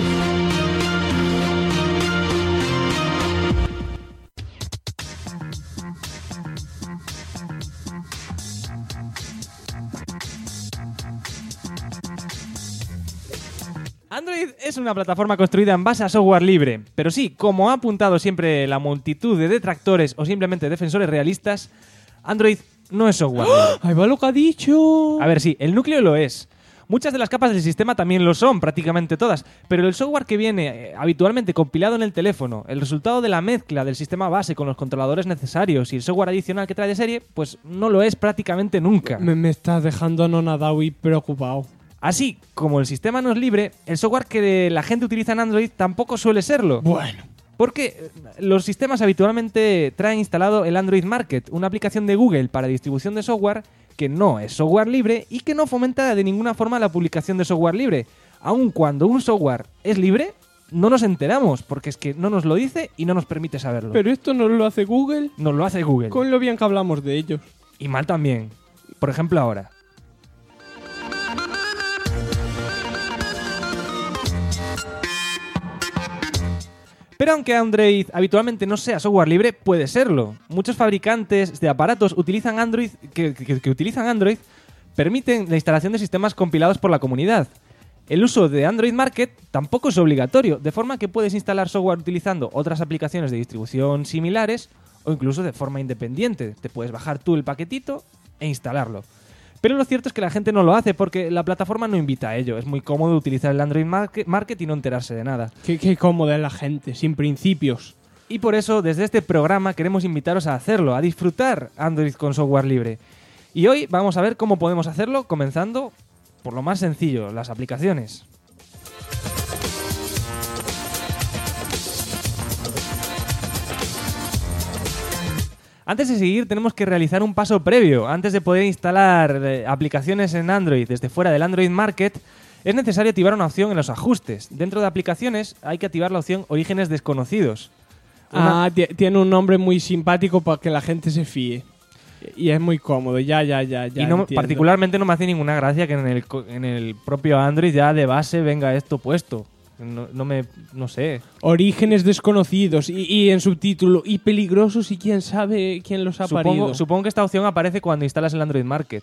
Speaker 1: Android es una plataforma construida en base a software libre, pero sí, como ha apuntado siempre la multitud de detractores o simplemente defensores realistas, Android no es software libre.
Speaker 2: ¡Ahí va lo que ha dicho!
Speaker 1: A ver, sí, el núcleo lo es. Muchas de las capas del sistema también lo son, prácticamente todas, pero el software que viene habitualmente compilado en el teléfono, el resultado de la mezcla del sistema base con los controladores necesarios y el software adicional que trae de serie, pues no lo es prácticamente nunca.
Speaker 2: Me estás dejando anonadado y preocupado.
Speaker 1: Así como el sistema no es libre, el software que la gente utiliza en Android tampoco suele serlo.
Speaker 2: Bueno.
Speaker 1: Porque los sistemas habitualmente traen instalado el Android Market, una aplicación de Google para distribución de software que no es software libre y que no fomenta de ninguna forma la publicación de software libre. Aun cuando un software es libre, no nos enteramos, porque es que no nos lo dice y no nos permite saberlo.
Speaker 2: ¿Pero esto no lo hace Google?
Speaker 1: Nos lo hace Google.
Speaker 2: Con lo bien que hablamos de ellos.
Speaker 1: Y mal también. Por ejemplo, ahora. Pero aunque Android habitualmente no sea software libre, puede serlo. Muchos fabricantes de aparatos utilizan Android que utilizan Android permiten la instalación de sistemas compilados por la comunidad. El uso de Android Market tampoco es obligatorio, de forma que puedes instalar software utilizando otras aplicaciones de distribución similares o incluso de forma independiente. Te puedes bajar tú el paquetito e instalarlo. Pero lo cierto es que la gente no lo hace porque la plataforma no invita a ello. Es muy cómodo utilizar el Android Market y no enterarse de nada.
Speaker 2: Qué cómoda es la gente, sin principios.
Speaker 1: Y por eso, desde este programa, queremos invitaros a hacerlo, a disfrutar Android con software libre. Y hoy vamos a ver cómo podemos hacerlo, comenzando por lo más sencillo, las aplicaciones. Antes de seguir, tenemos que realizar un paso previo. Antes de poder instalar aplicaciones en Android desde fuera del Android Market, es necesario activar una opción en los ajustes. Dentro de aplicaciones hay que activar la opción Orígenes desconocidos.
Speaker 2: Tiene un nombre muy simpático para que la gente se fíe. Y es muy cómodo, ya.
Speaker 1: Y no, particularmente no me hace ninguna gracia que en el propio Android ya de base venga esto puesto. No sé.
Speaker 2: Orígenes desconocidos y en subtítulo y peligrosos y quién sabe quién los ha parido.
Speaker 1: Supongo que esta opción aparece cuando instalas el Android Market.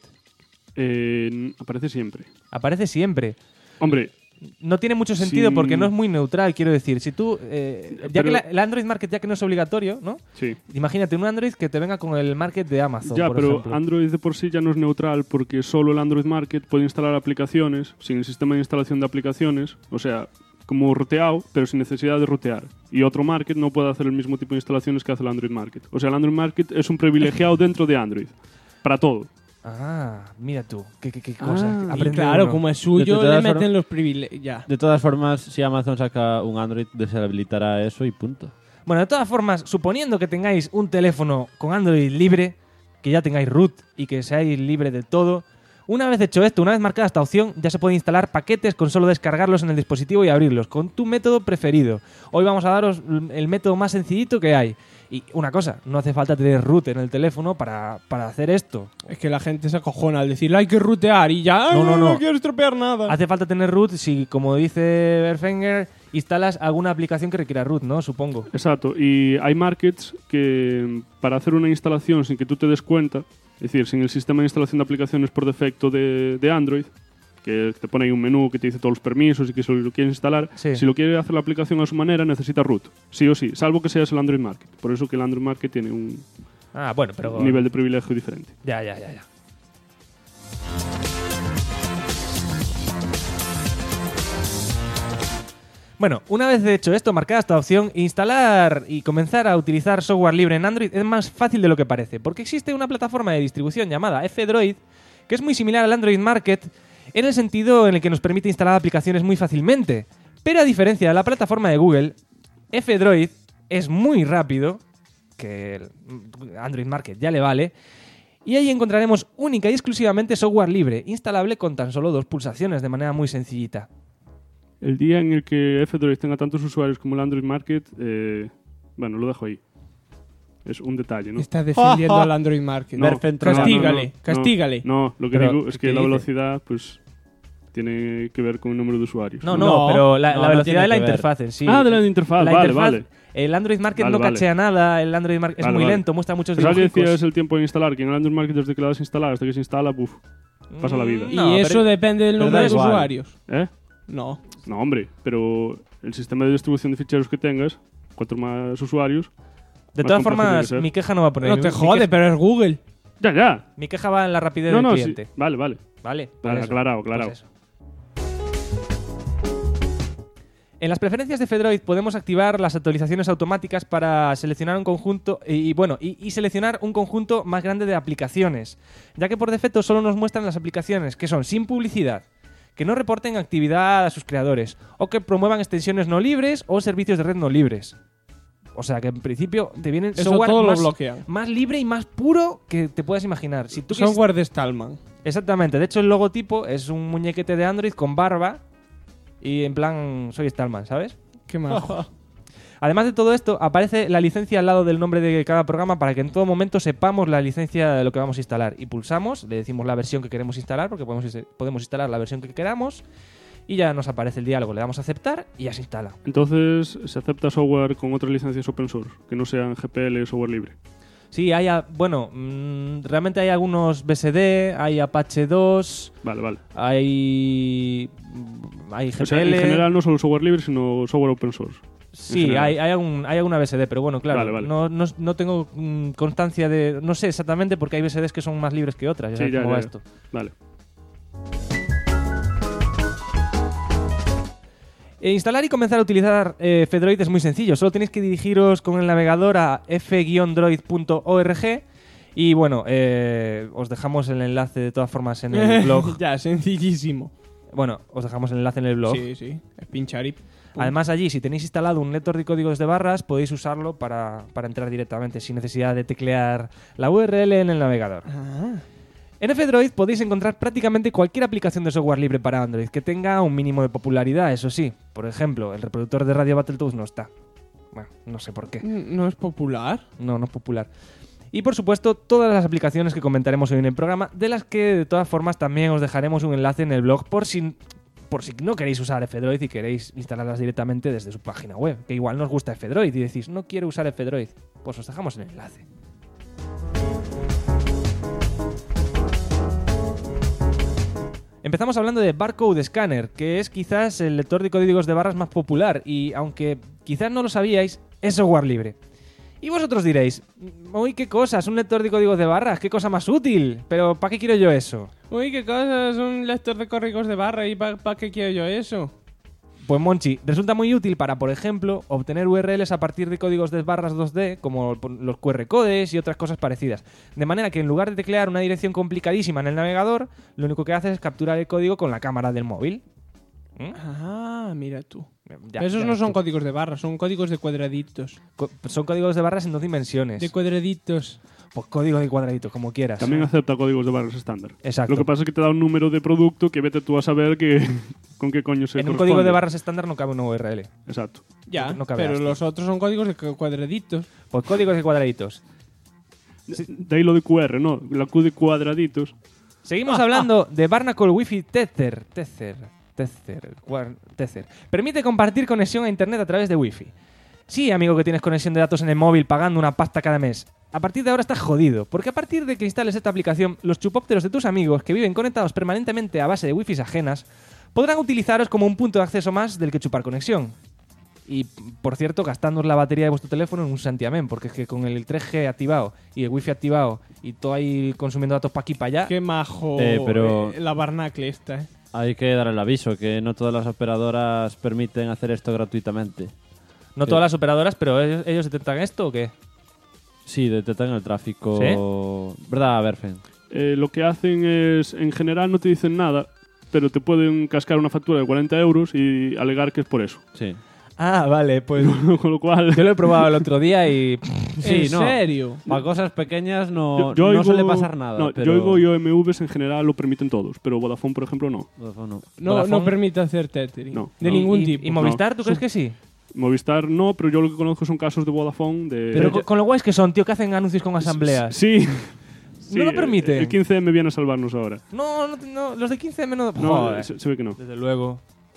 Speaker 7: Aparece siempre.
Speaker 1: Aparece siempre.
Speaker 7: Hombre,
Speaker 1: no tiene mucho sentido porque no es muy neutral, quiero decir. Si tú, ya que el Android Market ya que no es obligatorio, ¿no?
Speaker 7: Sí.
Speaker 1: Imagínate un Android que te venga con el Market de Amazon,
Speaker 7: ya,
Speaker 1: por
Speaker 7: pero
Speaker 1: ejemplo.
Speaker 7: Android de por sí ya no es neutral porque solo el Android Market puede instalar aplicaciones sin el sistema de instalación de aplicaciones, o sea, como ruteado, pero sin necesidad de rutear. Y otro Market no puede hacer el mismo tipo de instalaciones que hace el Android Market. O sea, el Android Market es un privilegiado dentro de Android. Para todo.
Speaker 1: Ah, mira tú, qué cosa.
Speaker 2: Claro, como es suyo, le meten los privilegios.
Speaker 5: De todas formas, si Amazon saca un Android, deshabilitará eso y punto.
Speaker 1: Bueno, de todas formas, suponiendo que tengáis un teléfono con Android libre, que ya tengáis root y que seáis libre del todo, una vez hecho esto, una vez marcada esta opción, ya se puede instalar paquetes con solo descargarlos en el dispositivo y abrirlos, con tu método preferido. Hoy vamos a daros el método más sencillito que hay. Y una cosa, no hace falta tener root en el teléfono para hacer esto.
Speaker 2: Es que la gente se acojona al decir hay que rootear y ya no quiero estropear nada.
Speaker 1: Hace falta tener root si, como dice Berfenger, instalas alguna aplicación que requiera root, ¿no? Supongo.
Speaker 7: Exacto. Y hay markets que para hacer una instalación sin que tú te des cuenta, es decir, sin el sistema de instalación de aplicaciones por defecto de Android, que te pone ahí un menú que te dice todos los permisos y que si lo quieres instalar, si lo quiere hacer la aplicación a su manera, necesita root, sí o sí, salvo que seas el Android Market. Por eso que el Android Market tiene un nivel de privilegio diferente.
Speaker 1: Ya. Bueno, una vez hecho esto, marcada esta opción, instalar y comenzar a utilizar software libre en Android es más fácil de lo que parece, porque existe una plataforma de distribución llamada F-Droid, que es muy similar al Android Market, en el sentido en el que nos permite instalar aplicaciones muy fácilmente. Pero a diferencia de la plataforma de Google, F-Droid es muy rápido, que el Android Market ya le vale, y ahí encontraremos única y exclusivamente software libre, instalable con tan solo 2 pulsaciones de manera muy sencillita.
Speaker 7: El día en el que F-Droid tenga tantos usuarios como el Android Market, bueno, lo dejo ahí. Es un detalle, ¿no?
Speaker 2: Está defendiendo al Android Market.
Speaker 7: No,
Speaker 2: castígale.
Speaker 7: No, lo que digo es que la velocidad, pues, tiene que ver con el número de usuarios.
Speaker 1: No, pero la velocidad de la interfaz en sí.
Speaker 7: Ah, de la interfaz, vale.
Speaker 1: El Android Market no cachea nada, el Android Market es muy lento, muestra muchos dibujos.
Speaker 7: ¿Sabes que decías el tiempo de instalar? Que en el Android Market desde que la das a instalar hasta que se instala, pasa la vida.
Speaker 2: Y eso depende del número de usuarios.
Speaker 7: ¿Eh?
Speaker 2: No,
Speaker 7: hombre, pero el sistema de distribución de ficheros que tengas, cuanto más usuarios...
Speaker 1: De todas formas, mi queja no va a poner...
Speaker 2: No te jode, pero es Google.
Speaker 7: Ya.
Speaker 1: Mi queja va en la rapidez del cliente.
Speaker 7: Sí. Vale. Aclarado.
Speaker 1: Pues en las preferencias de F-Droid podemos activar las actualizaciones automáticas para seleccionar un conjunto y seleccionar un conjunto más grande de aplicaciones, ya que por defecto solo nos muestran las aplicaciones que son sin publicidad, que no reporten actividad a sus creadores, o que promuevan extensiones no libres o servicios de red no libres. O sea que en principio te vienen software más libre y más puro que te puedas imaginar. Si tú
Speaker 2: software de Stallman.
Speaker 1: Exactamente. De hecho, el logotipo es un muñequete de Android con barba y en plan soy Stallman, ¿sabes?
Speaker 2: Qué más.
Speaker 1: Además de todo esto, aparece la licencia al lado del nombre de cada programa para que en todo momento sepamos la licencia de lo que vamos a instalar. Y pulsamos, le decimos la versión que queremos instalar, porque podemos instalar la versión que queramos. Y ya nos aparece el diálogo, le damos a aceptar y ya se instala.
Speaker 7: Entonces, ¿se acepta software con otras licencias open source, que no sean GPL software libre?
Speaker 1: Sí, realmente hay algunos BSD, hay Apache 2...
Speaker 7: Vale.
Speaker 1: Hay GPL...
Speaker 7: O sea, en general no solo software libre, sino software open source.
Speaker 1: Sí, hay alguna BSD, pero bueno, claro,
Speaker 7: vale.
Speaker 1: No tengo constancia de... No sé exactamente porque hay BSDs que son más libres que otras.
Speaker 7: Ya
Speaker 1: va esto.
Speaker 7: Vale.
Speaker 1: Instalar y comenzar a utilizar F-Droid es muy sencillo. Solo tenéis que dirigiros con el navegador a f-droid.org y bueno, os dejamos el enlace de todas formas en el blog.
Speaker 2: Ya, sencillísimo.
Speaker 1: Bueno, os dejamos el enlace en el blog.
Speaker 2: Sí, es pinchar y...
Speaker 1: Además, allí, si tenéis instalado un lector de códigos de barras, podéis usarlo para entrar directamente, sin necesidad de teclear la URL en el navegador. En F-Droid podéis encontrar prácticamente cualquier aplicación de software libre para Android que tenga un mínimo de popularidad, eso sí. Por ejemplo, el reproductor de Radio Battletoads no está. Bueno, no sé por qué.
Speaker 2: ¿No es popular?
Speaker 1: No es popular. Y por supuesto, todas las aplicaciones que comentaremos hoy en el programa, de las que de todas formas también os dejaremos un enlace en el blog por si no queréis usar F-Droid y queréis instalarlas directamente desde su página web. Que igual no os gusta F-Droid y decís, no quiero usar F-Droid. Pues os dejamos el enlace. Empezamos hablando de Barcode Scanner, que es quizás el lector de códigos de barras más popular y, aunque quizás no lo sabíais, es software libre. Y vosotros diréis, uy, qué cosas, un lector de códigos de barras, qué cosa más útil, pero ¿para qué quiero yo eso?
Speaker 2: Uy, qué cosas, un lector de códigos de barra y ¿para qué quiero yo eso?
Speaker 1: Pues Monchi, resulta muy útil para, por ejemplo, obtener URLs a partir de códigos de barras 2D, como los QR codes y otras cosas parecidas. De manera que en lugar de teclear una dirección complicadísima en el navegador, lo único que haces es capturar el código con la cámara del móvil.
Speaker 2: Ah, mira tú.
Speaker 1: Ya,
Speaker 2: esos
Speaker 1: ya
Speaker 2: no son
Speaker 1: tú.
Speaker 2: códigos de barras, son códigos de cuadraditos.
Speaker 1: Son códigos de barras en 2 dimensiones.
Speaker 2: De cuadraditos.
Speaker 1: Pues código de cuadraditos, como quieras.
Speaker 7: También acepta códigos de barras estándar.
Speaker 1: Exacto.
Speaker 7: Lo que pasa es que te da un número de producto que vete tú a saber con qué coño se
Speaker 1: En un
Speaker 7: corresponde.
Speaker 1: código de barras estándar no cabe una URL.
Speaker 7: Exacto.
Speaker 2: Ya,
Speaker 1: No cabe
Speaker 2: pero
Speaker 1: esto.
Speaker 2: los otros son códigos de cuadraditos.
Speaker 1: Pues códigos de cuadraditos.
Speaker 7: De ahí lo de QR, ¿no? La Q de cuadraditos.
Speaker 1: Seguimos hablando de Barnacle Wi-Fi Tether. Permite compartir conexión a internet a través de Wi-Fi. Sí, amigo, que tienes conexión de datos en el móvil pagando una pasta cada mes. A partir de ahora estás jodido, porque a partir de que instales esta aplicación, los chupópteros de tus amigos que viven conectados permanentemente a base de Wi-Fi ajenas podrán utilizaros como un punto de acceso más del que chupar conexión. Y, por cierto, gastándoos la batería de vuestro teléfono en un santiamén, porque es que con el 3G activado y el Wi-Fi activado y todo ahí consumiendo datos para aquí y para allá...
Speaker 2: Qué majo
Speaker 5: pero-
Speaker 2: la Barnacle esta,
Speaker 5: Hay que dar el aviso que no todas las operadoras permiten hacer esto gratuitamente.
Speaker 1: No todas las operadoras, pero ¿ellos detectan esto o qué?
Speaker 5: Sí, detectan el tráfico. ¿Verdad, Berfen?
Speaker 7: Lo que hacen es, en general no te dicen nada, pero te pueden cascar una factura de 40 euros y alegar que es por eso.
Speaker 5: Sí.
Speaker 1: Ah, vale, pues...
Speaker 7: Con lo cual...
Speaker 1: Yo lo he probado el otro día y...
Speaker 5: Sí,
Speaker 2: ¿En
Speaker 5: no.
Speaker 2: serio?
Speaker 5: Para cosas pequeñas no
Speaker 7: oigo-
Speaker 5: suele pasar nada.
Speaker 7: No,
Speaker 5: pero...
Speaker 7: Yo oigo y OMVs en general lo permiten todos, pero Vodafone, por ejemplo, no.
Speaker 5: Vodafone no.
Speaker 2: No, no permite hacer tethering.
Speaker 7: No.
Speaker 2: De
Speaker 7: No.
Speaker 2: ningún
Speaker 1: ¿Y,
Speaker 2: tipo.
Speaker 1: ¿Y Movistar,
Speaker 7: No.
Speaker 1: tú crees que sí?
Speaker 7: Movistar no, pero yo lo que conozco son casos de Vodafone de...
Speaker 1: Pero con lo guays que son, tío, que hacen anuncios con asambleas.
Speaker 7: Sí.
Speaker 1: ¿No lo permite?
Speaker 7: El 15M viene a salvarnos ahora.
Speaker 1: No, los de 15 menos...
Speaker 7: No,
Speaker 1: Joder.
Speaker 7: se ve que no.
Speaker 1: Desde luego.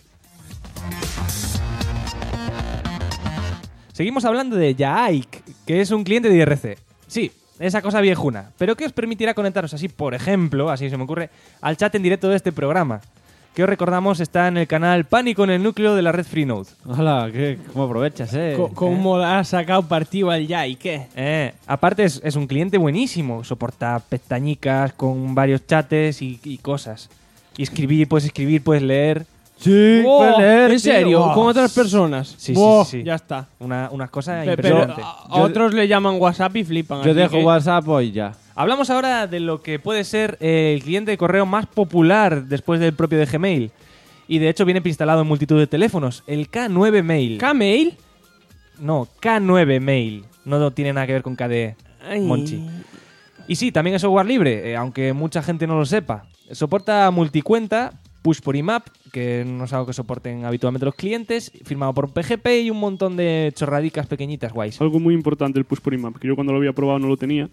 Speaker 1: Seguimos hablando de Yaik, que es un cliente de IRC. Sí, esa cosa viejuna. Pero que os permitirá conectaros así, por ejemplo, así se me ocurre, al chat en directo de este programa. Que os recordamos está en el canal Pánico en el núcleo de la red Freenode.
Speaker 5: Hola, ¿cómo aprovechas,
Speaker 2: ¿Cómo has sacado partido al ya y qué?
Speaker 1: Aparte es un cliente buenísimo. Soporta pestañicas con varios chates y cosas. Y puedes escribir, puedes leer.
Speaker 5: Sí,
Speaker 2: Oh, ¿en serio? ¿Con otras personas?
Speaker 1: Sí,
Speaker 2: Buah,
Speaker 1: sí.
Speaker 2: Ya está.
Speaker 1: Unas cosas
Speaker 2: Pero
Speaker 1: impresionantes.
Speaker 2: a otros le llaman WhatsApp y flipan.
Speaker 5: Yo
Speaker 2: así
Speaker 5: dejo
Speaker 2: que-
Speaker 5: WhatsApp hoy ya.
Speaker 1: Hablamos ahora de lo que puede ser el cliente de correo más popular después del propio de Gmail. Y de hecho viene preinstalado en multitud de teléfonos. El K9 Mail.
Speaker 2: ¿K-Mail?
Speaker 1: No, K9 Mail. No tiene nada que ver con KDE,
Speaker 2: Ay.
Speaker 1: Monchi. Y sí, también es software libre, aunque mucha gente no lo sepa. Soporta multicuenta, push por IMAP, que no es algo que soporten habitualmente los clientes, firmado por PGP y un montón de chorradicas pequeñitas guays.
Speaker 7: Algo muy importante el push por IMAP, que yo cuando lo había probado no lo tenía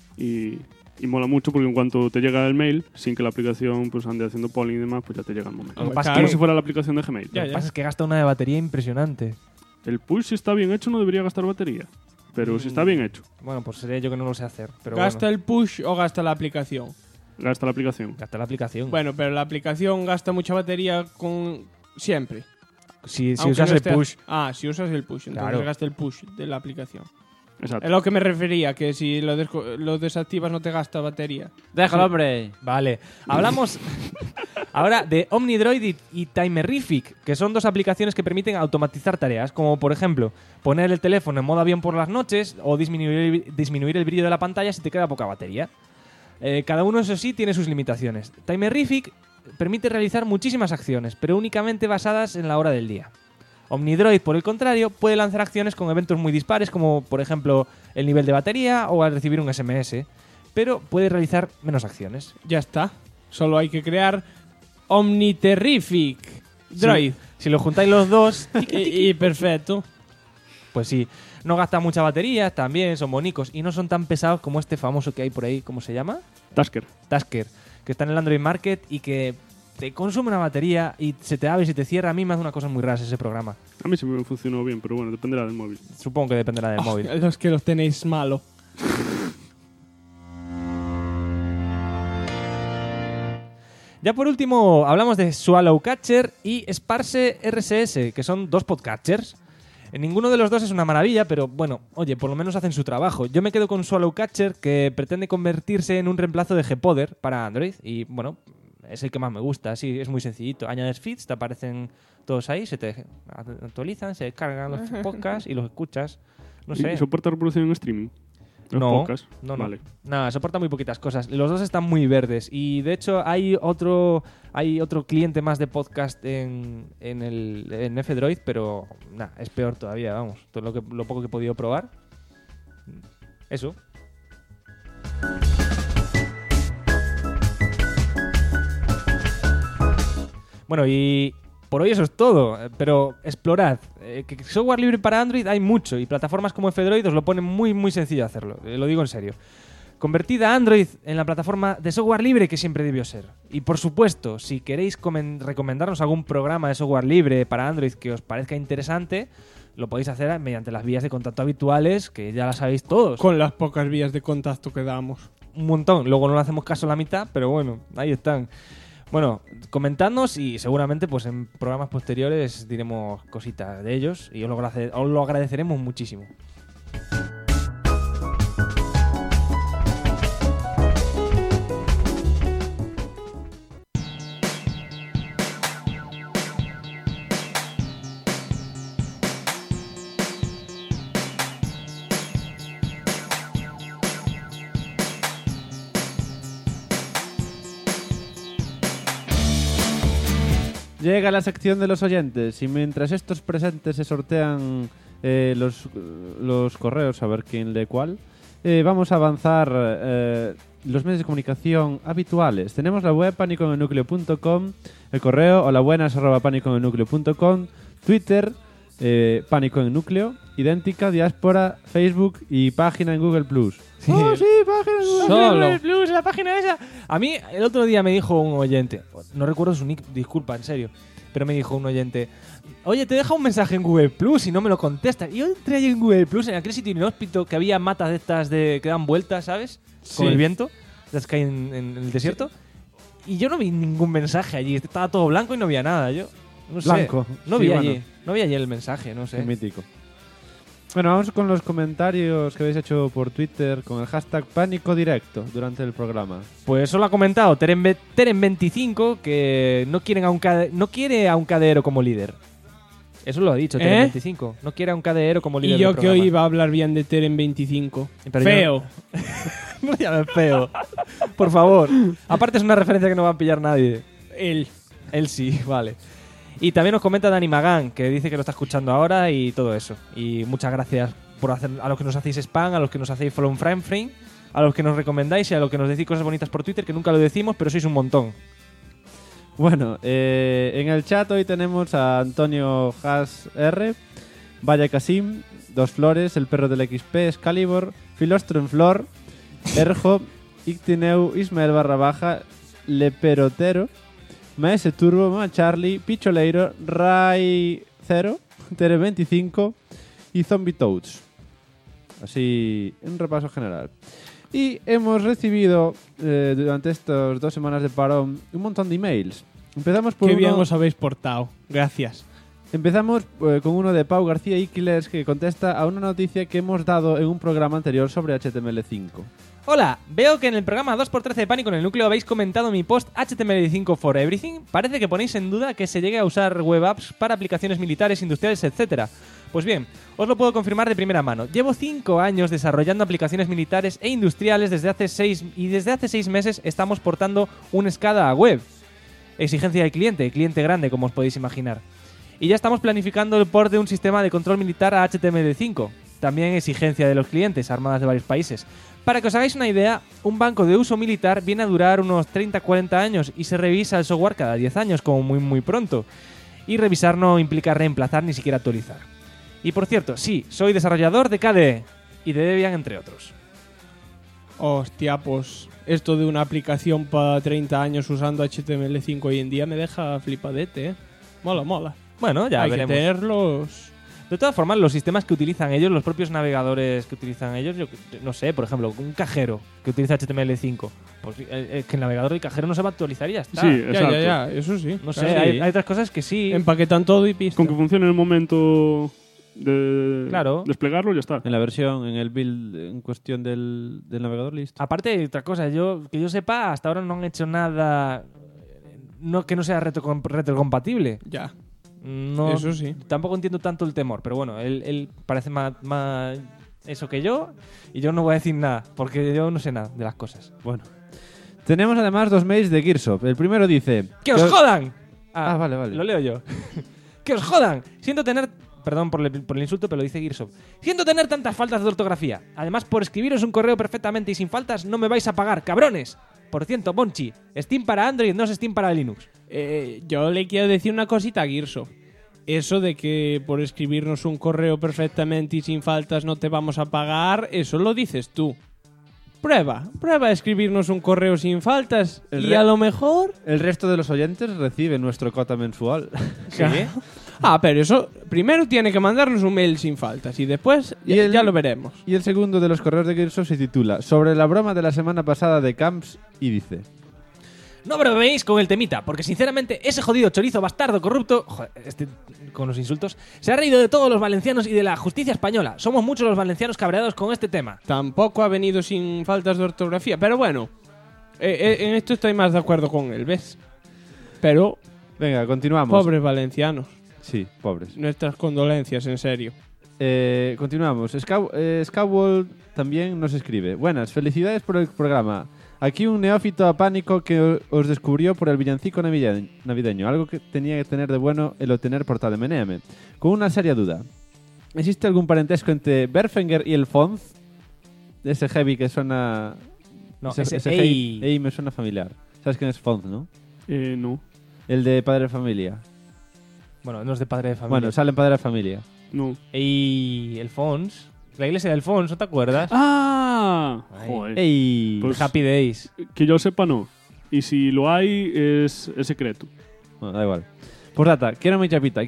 Speaker 7: y mola mucho porque en cuanto te llega el mail, sin que la aplicación pues ande haciendo polling y demás, pues ya te llega el momento.
Speaker 1: Lo que pasa
Speaker 7: Como
Speaker 1: es
Speaker 7: si fuera la aplicación de Gmail.
Speaker 1: Lo que pasa es que gasta una de batería impresionante.
Speaker 7: El push, si está bien hecho, no debería gastar batería. Pero si está bien hecho,
Speaker 1: Bueno, pues sería yo que no lo sé hacer. Pero
Speaker 2: ¿Gasta
Speaker 1: bueno,
Speaker 2: el push o gasta la aplicación?
Speaker 7: gasta la aplicación.
Speaker 1: gasta la aplicación.
Speaker 2: Bueno, pero la aplicación gasta mucha batería siempre.
Speaker 1: si
Speaker 2: Aunque
Speaker 1: usas
Speaker 2: no
Speaker 1: el
Speaker 2: esté-
Speaker 1: push.
Speaker 2: Ah, si usas el push, entonces
Speaker 1: Claro.
Speaker 2: gasta el push de la aplicación.
Speaker 7: Exacto.
Speaker 2: Es lo que me refería, que si lo desactivas no te gasta batería.
Speaker 5: Déjalo, hombre.
Speaker 1: Vale, hablamos ahora de OmniDroid y Timerific, que son dos aplicaciones que permiten automatizar tareas, como por ejemplo poner el teléfono en modo avión por las noches o disminuir el brillo de la pantalla si te queda poca batería. Cada uno, eso sí, tiene sus limitaciones. Timerific permite realizar muchísimas acciones, pero únicamente basadas en la hora del día. OmniDroid, por el contrario, puede lanzar acciones con eventos muy dispares, como por ejemplo el nivel de batería o al recibir un SMS, pero puede realizar menos acciones.
Speaker 2: Ya está. Solo hay que crear Omniterrific Droid.
Speaker 1: Si lo juntáis los dos,
Speaker 2: y perfecto.
Speaker 1: pues sí, no gastan mucha batería, también son bonicos y no son tan pesados como este famoso que hay por ahí, ¿cómo se llama?
Speaker 7: Tasker,
Speaker 1: que está en el Android Market y que te consume una batería y se te abre y se te cierra. A mí me hace una cosa muy rara ese programa.
Speaker 7: a mí sí me funcionó bien, pero bueno, dependerá del móvil.
Speaker 1: Supongo que dependerá del móvil.
Speaker 2: Los que los tenéis malo.
Speaker 1: Ya por último, hablamos de Swallowcatcher y Sparse RSS, que son dos podcatchers. Ninguno de los dos es una maravilla, pero bueno, oye, por lo menos hacen su trabajo. Yo me quedo con Swallowcatcher, que pretende convertirse en un reemplazo de Gpoder para Android. Y bueno, es el que más me gusta. Sí, es muy sencillito. Añades feeds, te aparecen todos ahí, se te actualizan, se descargan los podcasts y los escuchas. No sé.
Speaker 7: ¿Y soporta reproducción en streaming?
Speaker 1: No,
Speaker 7: Podcast.
Speaker 1: no.
Speaker 7: Vale.
Speaker 1: Nada, soporta muy poquitas cosas. Los dos están muy verdes. Y de hecho hay otro cliente más de podcast en F-Droid, pero nada, es peor todavía, vamos. Todo lo poco que he podido probar. Eso. Bueno, y por hoy eso es todo, pero explorad. Que software libre para Android hay mucho y plataformas como F-Droid os lo ponen muy muy sencillo hacerlo, lo digo en serio. Convertid a Android en la plataforma de software libre que siempre debió ser. Y por supuesto, si queréis recomendarnos algún programa de software libre para Android que os parezca interesante, lo podéis hacer mediante las vías de contacto habituales, que ya las sabéis todos.
Speaker 2: Con las pocas vías de contacto que damos.
Speaker 1: Un montón, luego no le hacemos caso a la mitad, pero bueno, ahí están. Bueno, comentadnos y seguramente pues en programas posteriores diremos cositas de ellos y os lo agradeceremos muchísimo.
Speaker 5: Llega la sección de los oyentes y mientras estos presentes se sortean los correos, a ver quién lee cuál, vamos a avanzar los medios de comunicación habituales. Tenemos la web panicoenelnucleo.com, el correo holabuenas@panicoenelnucleo.com, Twitter, Pánico en Núcleo, idéntica, diáspora, Facebook y página en Google+.
Speaker 1: Sí.
Speaker 5: ¡Oh, sí, página en
Speaker 1: Google Plus, la página esa! A mí, el otro día me dijo un oyente, no recuerdo su nick, disculpa, en serio, pero me dijo un oyente, oye, te deja un mensaje en Google Plus y no me lo contestas. Y yo entré allí en Google Plus, en aquel sitio inhóspito, que había matas de estas que dan vueltas, ¿sabes?
Speaker 2: Sí.
Speaker 1: Con el viento, las que hay en el desierto. Sí. Y yo no vi ningún mensaje allí, estaba todo blanco y no había nada. Yo no sé.
Speaker 5: Blanco.
Speaker 1: No
Speaker 5: Sí,
Speaker 1: vi
Speaker 5: bueno.
Speaker 1: allí. No vi allí el mensaje, no sé.
Speaker 5: Es mítico. Bueno, vamos con los comentarios que habéis hecho por Twitter con el hashtag Pánico Directo durante el programa.
Speaker 1: Pues solo ha comentado Teren25 que no quiere a un KDE como líder. Eso lo ha dicho Teren25. No quiere a un KDE como líder.
Speaker 2: Y yo
Speaker 1: del
Speaker 2: que
Speaker 1: programa.
Speaker 2: hoy iba a hablar bien de Teren 25.
Speaker 1: Pero
Speaker 2: Feo.
Speaker 1: No llames feo. Por favor. Aparte es una referencia que no va a pillar nadie.
Speaker 2: Él
Speaker 1: sí, vale. Y también nos comenta Dani Magán, que dice que lo está escuchando ahora y todo eso. Y muchas gracias por a los que nos hacéis spam, a los que nos hacéis follow en frame, a los que nos recomendáis y a los que nos decís cosas bonitas por Twitter, que nunca lo decimos, pero sois un montón.
Speaker 5: Bueno, en el chat hoy tenemos a Antonio Haas R, Vaya Casim, Dos Flores, El Perro del XP, Excalibur, Filostro en Flor, Erjo, Ictineu, Ismael _, Leperotero, Maese Turbo, Mama Charlie, Picholeiro, Ray 0, Tere 25 y Zombie Toads. Así, un repaso general. Y hemos recibido durante estas 2 semanas de parón un montón de emails. Empezamos por
Speaker 2: Qué
Speaker 5: uno,
Speaker 2: bien os habéis portado. Gracias.
Speaker 5: Empezamos con uno de Pau García Iquiles que contesta a una noticia que hemos dado en un programa anterior sobre HTML5.
Speaker 1: Hola, veo que en el programa 2x13 de Pánico en el Núcleo habéis comentado mi post HTML5 for Everything. Parece que ponéis en duda que se llegue a usar web apps para aplicaciones militares, industriales, etc. Pues bien, os lo puedo confirmar de primera mano. Llevo 5 años desarrollando aplicaciones militares e industriales desde hace 6 meses estamos portando un SCADA a web. Exigencia del cliente grande, como os podéis imaginar. Y ya estamos planificando el port de un sistema de control militar a HTML5, también exigencia de los clientes, armadas de varios países. Para que os hagáis una idea, un banco de uso militar viene a durar unos 30-40 años y se revisa el software cada 10 años, como muy pronto. Y revisar no implica reemplazar ni siquiera actualizar. Y por cierto, sí, soy desarrollador de KDE y de Debian, entre otros.
Speaker 2: Hostia, pues esto de una aplicación para 30 años usando HTML5 hoy en día me deja flipadete, ¿eh? Mola.
Speaker 1: Bueno, ya
Speaker 2: Hay
Speaker 1: veremos.
Speaker 2: que tenerlos.
Speaker 1: De todas formas, los sistemas que utilizan ellos, los propios navegadores que utilizan ellos, yo no sé, por ejemplo, un cajero que utiliza HTML5, pues que el navegador del cajero no se va a actualizar y ya está.
Speaker 7: Sí, exacto.
Speaker 2: Ya, eso sí.
Speaker 1: No sé,
Speaker 2: Claro.
Speaker 1: hay otras cosas que sí.
Speaker 2: Empaquetan todo y pista.
Speaker 7: Con que funcione en el momento de
Speaker 1: Claro.
Speaker 7: desplegarlo, ya está.
Speaker 5: En la versión, en el build en cuestión del navegador, listo.
Speaker 1: Aparte hay otra cosa, que yo sepa, hasta ahora no han hecho nada que no sea retrocompatible.
Speaker 2: Ya.
Speaker 1: No,
Speaker 2: Eso sí.
Speaker 1: Tampoco entiendo tanto el temor, pero bueno, él parece más eso que yo, y yo no voy a decir nada, porque yo no sé nada de las cosas.
Speaker 5: Bueno. Tenemos además 2 mails de Gearsoft. El primero dice...
Speaker 1: ¡Que os jodan!
Speaker 5: Vale.
Speaker 1: Lo leo yo. ¡Que os jodan! Siento tener... Perdón por el insulto, pero lo dice Gearsoft. Siento tener tantas faltas de ortografía. Además, por escribiros un correo perfectamente y sin faltas, no me vais a pagar, cabrones. Por cierto, Monchi, Steam para Android no es Steam para Linux.
Speaker 2: Yo le quiero decir una cosita a Gearsoft. Eso de que por escribirnos un correo perfectamente y sin faltas no te vamos a pagar, eso lo dices tú. Prueba a escribirnos un correo sin faltas y a lo mejor...
Speaker 5: El resto de los oyentes recibe nuestro cota mensual.
Speaker 1: ¿Sí?
Speaker 2: Pero eso primero tiene que mandarnos un mail sin faltas y después ya lo veremos.
Speaker 5: Y el segundo de los correos de Gearsoft se titula Sobre la broma de la semana pasada de Camps y dice...
Speaker 1: No bromeéis con el temita, porque sinceramente ese jodido chorizo bastardo corrupto, joder, con los insultos, se ha reído de todos los valencianos y de la justicia española. Somos muchos los valencianos cabreados con este tema.
Speaker 2: Tampoco ha venido sin faltas de ortografía, pero bueno, en esto estoy más de acuerdo con él, ¿ves? Pero...
Speaker 5: Venga, continuamos.
Speaker 2: Pobres valencianos.
Speaker 5: Sí, pobres.
Speaker 2: Nuestras condolencias, en serio.
Speaker 5: Continuamos. Scowell también nos escribe. Buenas, felicidades por el programa. Aquí un neófito a pánico que os descubrió por el villancico navideño, algo que tenía que tener de bueno el obtener por tal M&M. Con una seria duda. ¿Existe algún parentesco entre Berfinger y el Fonz? Ese heavy que suena...
Speaker 1: No,
Speaker 5: ese
Speaker 1: Ey.
Speaker 5: Ey me suena familiar. ¿Sabes quién es Fonz, no?
Speaker 7: No.
Speaker 5: El de Padre de Familia.
Speaker 1: Bueno, no es de Padre de Familia.
Speaker 5: Bueno, sale en Padre de Familia.
Speaker 7: No.
Speaker 1: Y el Fons... La iglesia del Alfonso, ¿te acuerdas?
Speaker 7: ¡Ah!
Speaker 1: Ay.
Speaker 7: Joder.
Speaker 5: Ey.
Speaker 7: Pues,
Speaker 1: Happy Days.
Speaker 7: que yo sepa, no. Y si lo hay, es secreto.
Speaker 5: Bueno, da igual. Postdata, quiero mi chapita.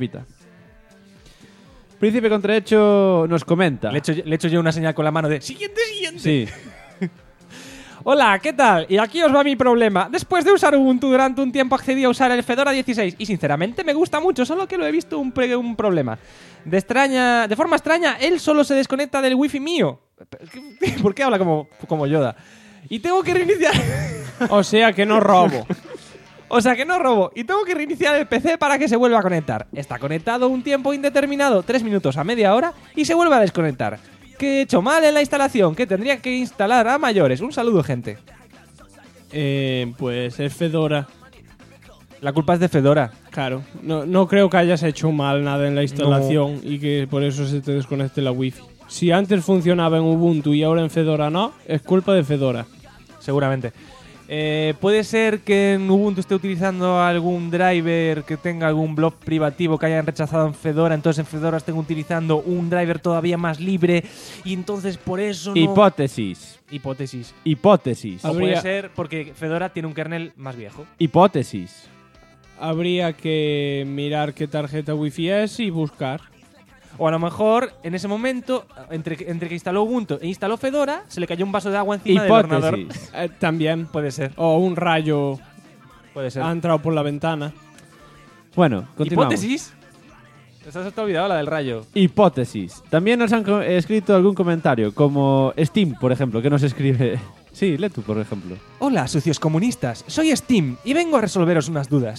Speaker 5: Príncipe Contrahecho nos comenta.
Speaker 1: Le he hecho yo una señal con la mano de siguiente.
Speaker 5: Sí.
Speaker 4: Hola, ¿qué tal? Y aquí os va mi problema. Después de usar Ubuntu durante un tiempo accedí a usar el Fedora 16 y sinceramente me gusta mucho, solo que lo he visto un problema. De forma extraña, él solo se desconecta del wifi mío. ¿Por qué habla como Yoda? Y tengo que reiniciar...
Speaker 2: O sea que no robo.
Speaker 4: Y tengo que reiniciar el PC para que se vuelva a conectar. Está conectado un tiempo indeterminado, 3 minutos a media hora, y se vuelve a desconectar. ¿Qué he hecho mal en la instalación? ¿Qué tendría que instalar a mayores? Un saludo, gente.
Speaker 2: Pues es Fedora.
Speaker 1: La culpa es de Fedora.
Speaker 2: Claro, no creo que hayas hecho mal nada en la instalación y que por eso se te desconecte la wifi. Si antes funcionaba en Ubuntu y ahora en Fedora no, es culpa de Fedora.
Speaker 1: Seguramente. Puede ser que en Ubuntu esté utilizando algún driver que tenga algún blob privativo que hayan rechazado en Fedora, entonces en Fedora estén utilizando un driver todavía más libre y entonces por eso no...
Speaker 5: Hipótesis.
Speaker 1: O puede ser porque Fedora tiene un kernel más viejo.
Speaker 5: Hipótesis.
Speaker 2: Habría que mirar qué tarjeta wifi es y buscar.
Speaker 1: O a lo mejor, en ese momento, entre que instaló Ubuntu e instaló Fedora, se le cayó un vaso de agua encima del ordenador.
Speaker 2: También.
Speaker 1: Puede ser.
Speaker 2: O un rayo
Speaker 1: Puede ser.
Speaker 2: ha entrado por la ventana.
Speaker 5: Bueno, continuamos.
Speaker 1: ¿Hipótesis? ¿Te has olvidado la del rayo?
Speaker 5: Hipótesis. También nos han escrito algún comentario, como Steam, por ejemplo, que nos escribe... Sí, lee tú, por ejemplo.
Speaker 4: Hola, sucios comunistas. Soy Steam y vengo a resolveros unas dudas.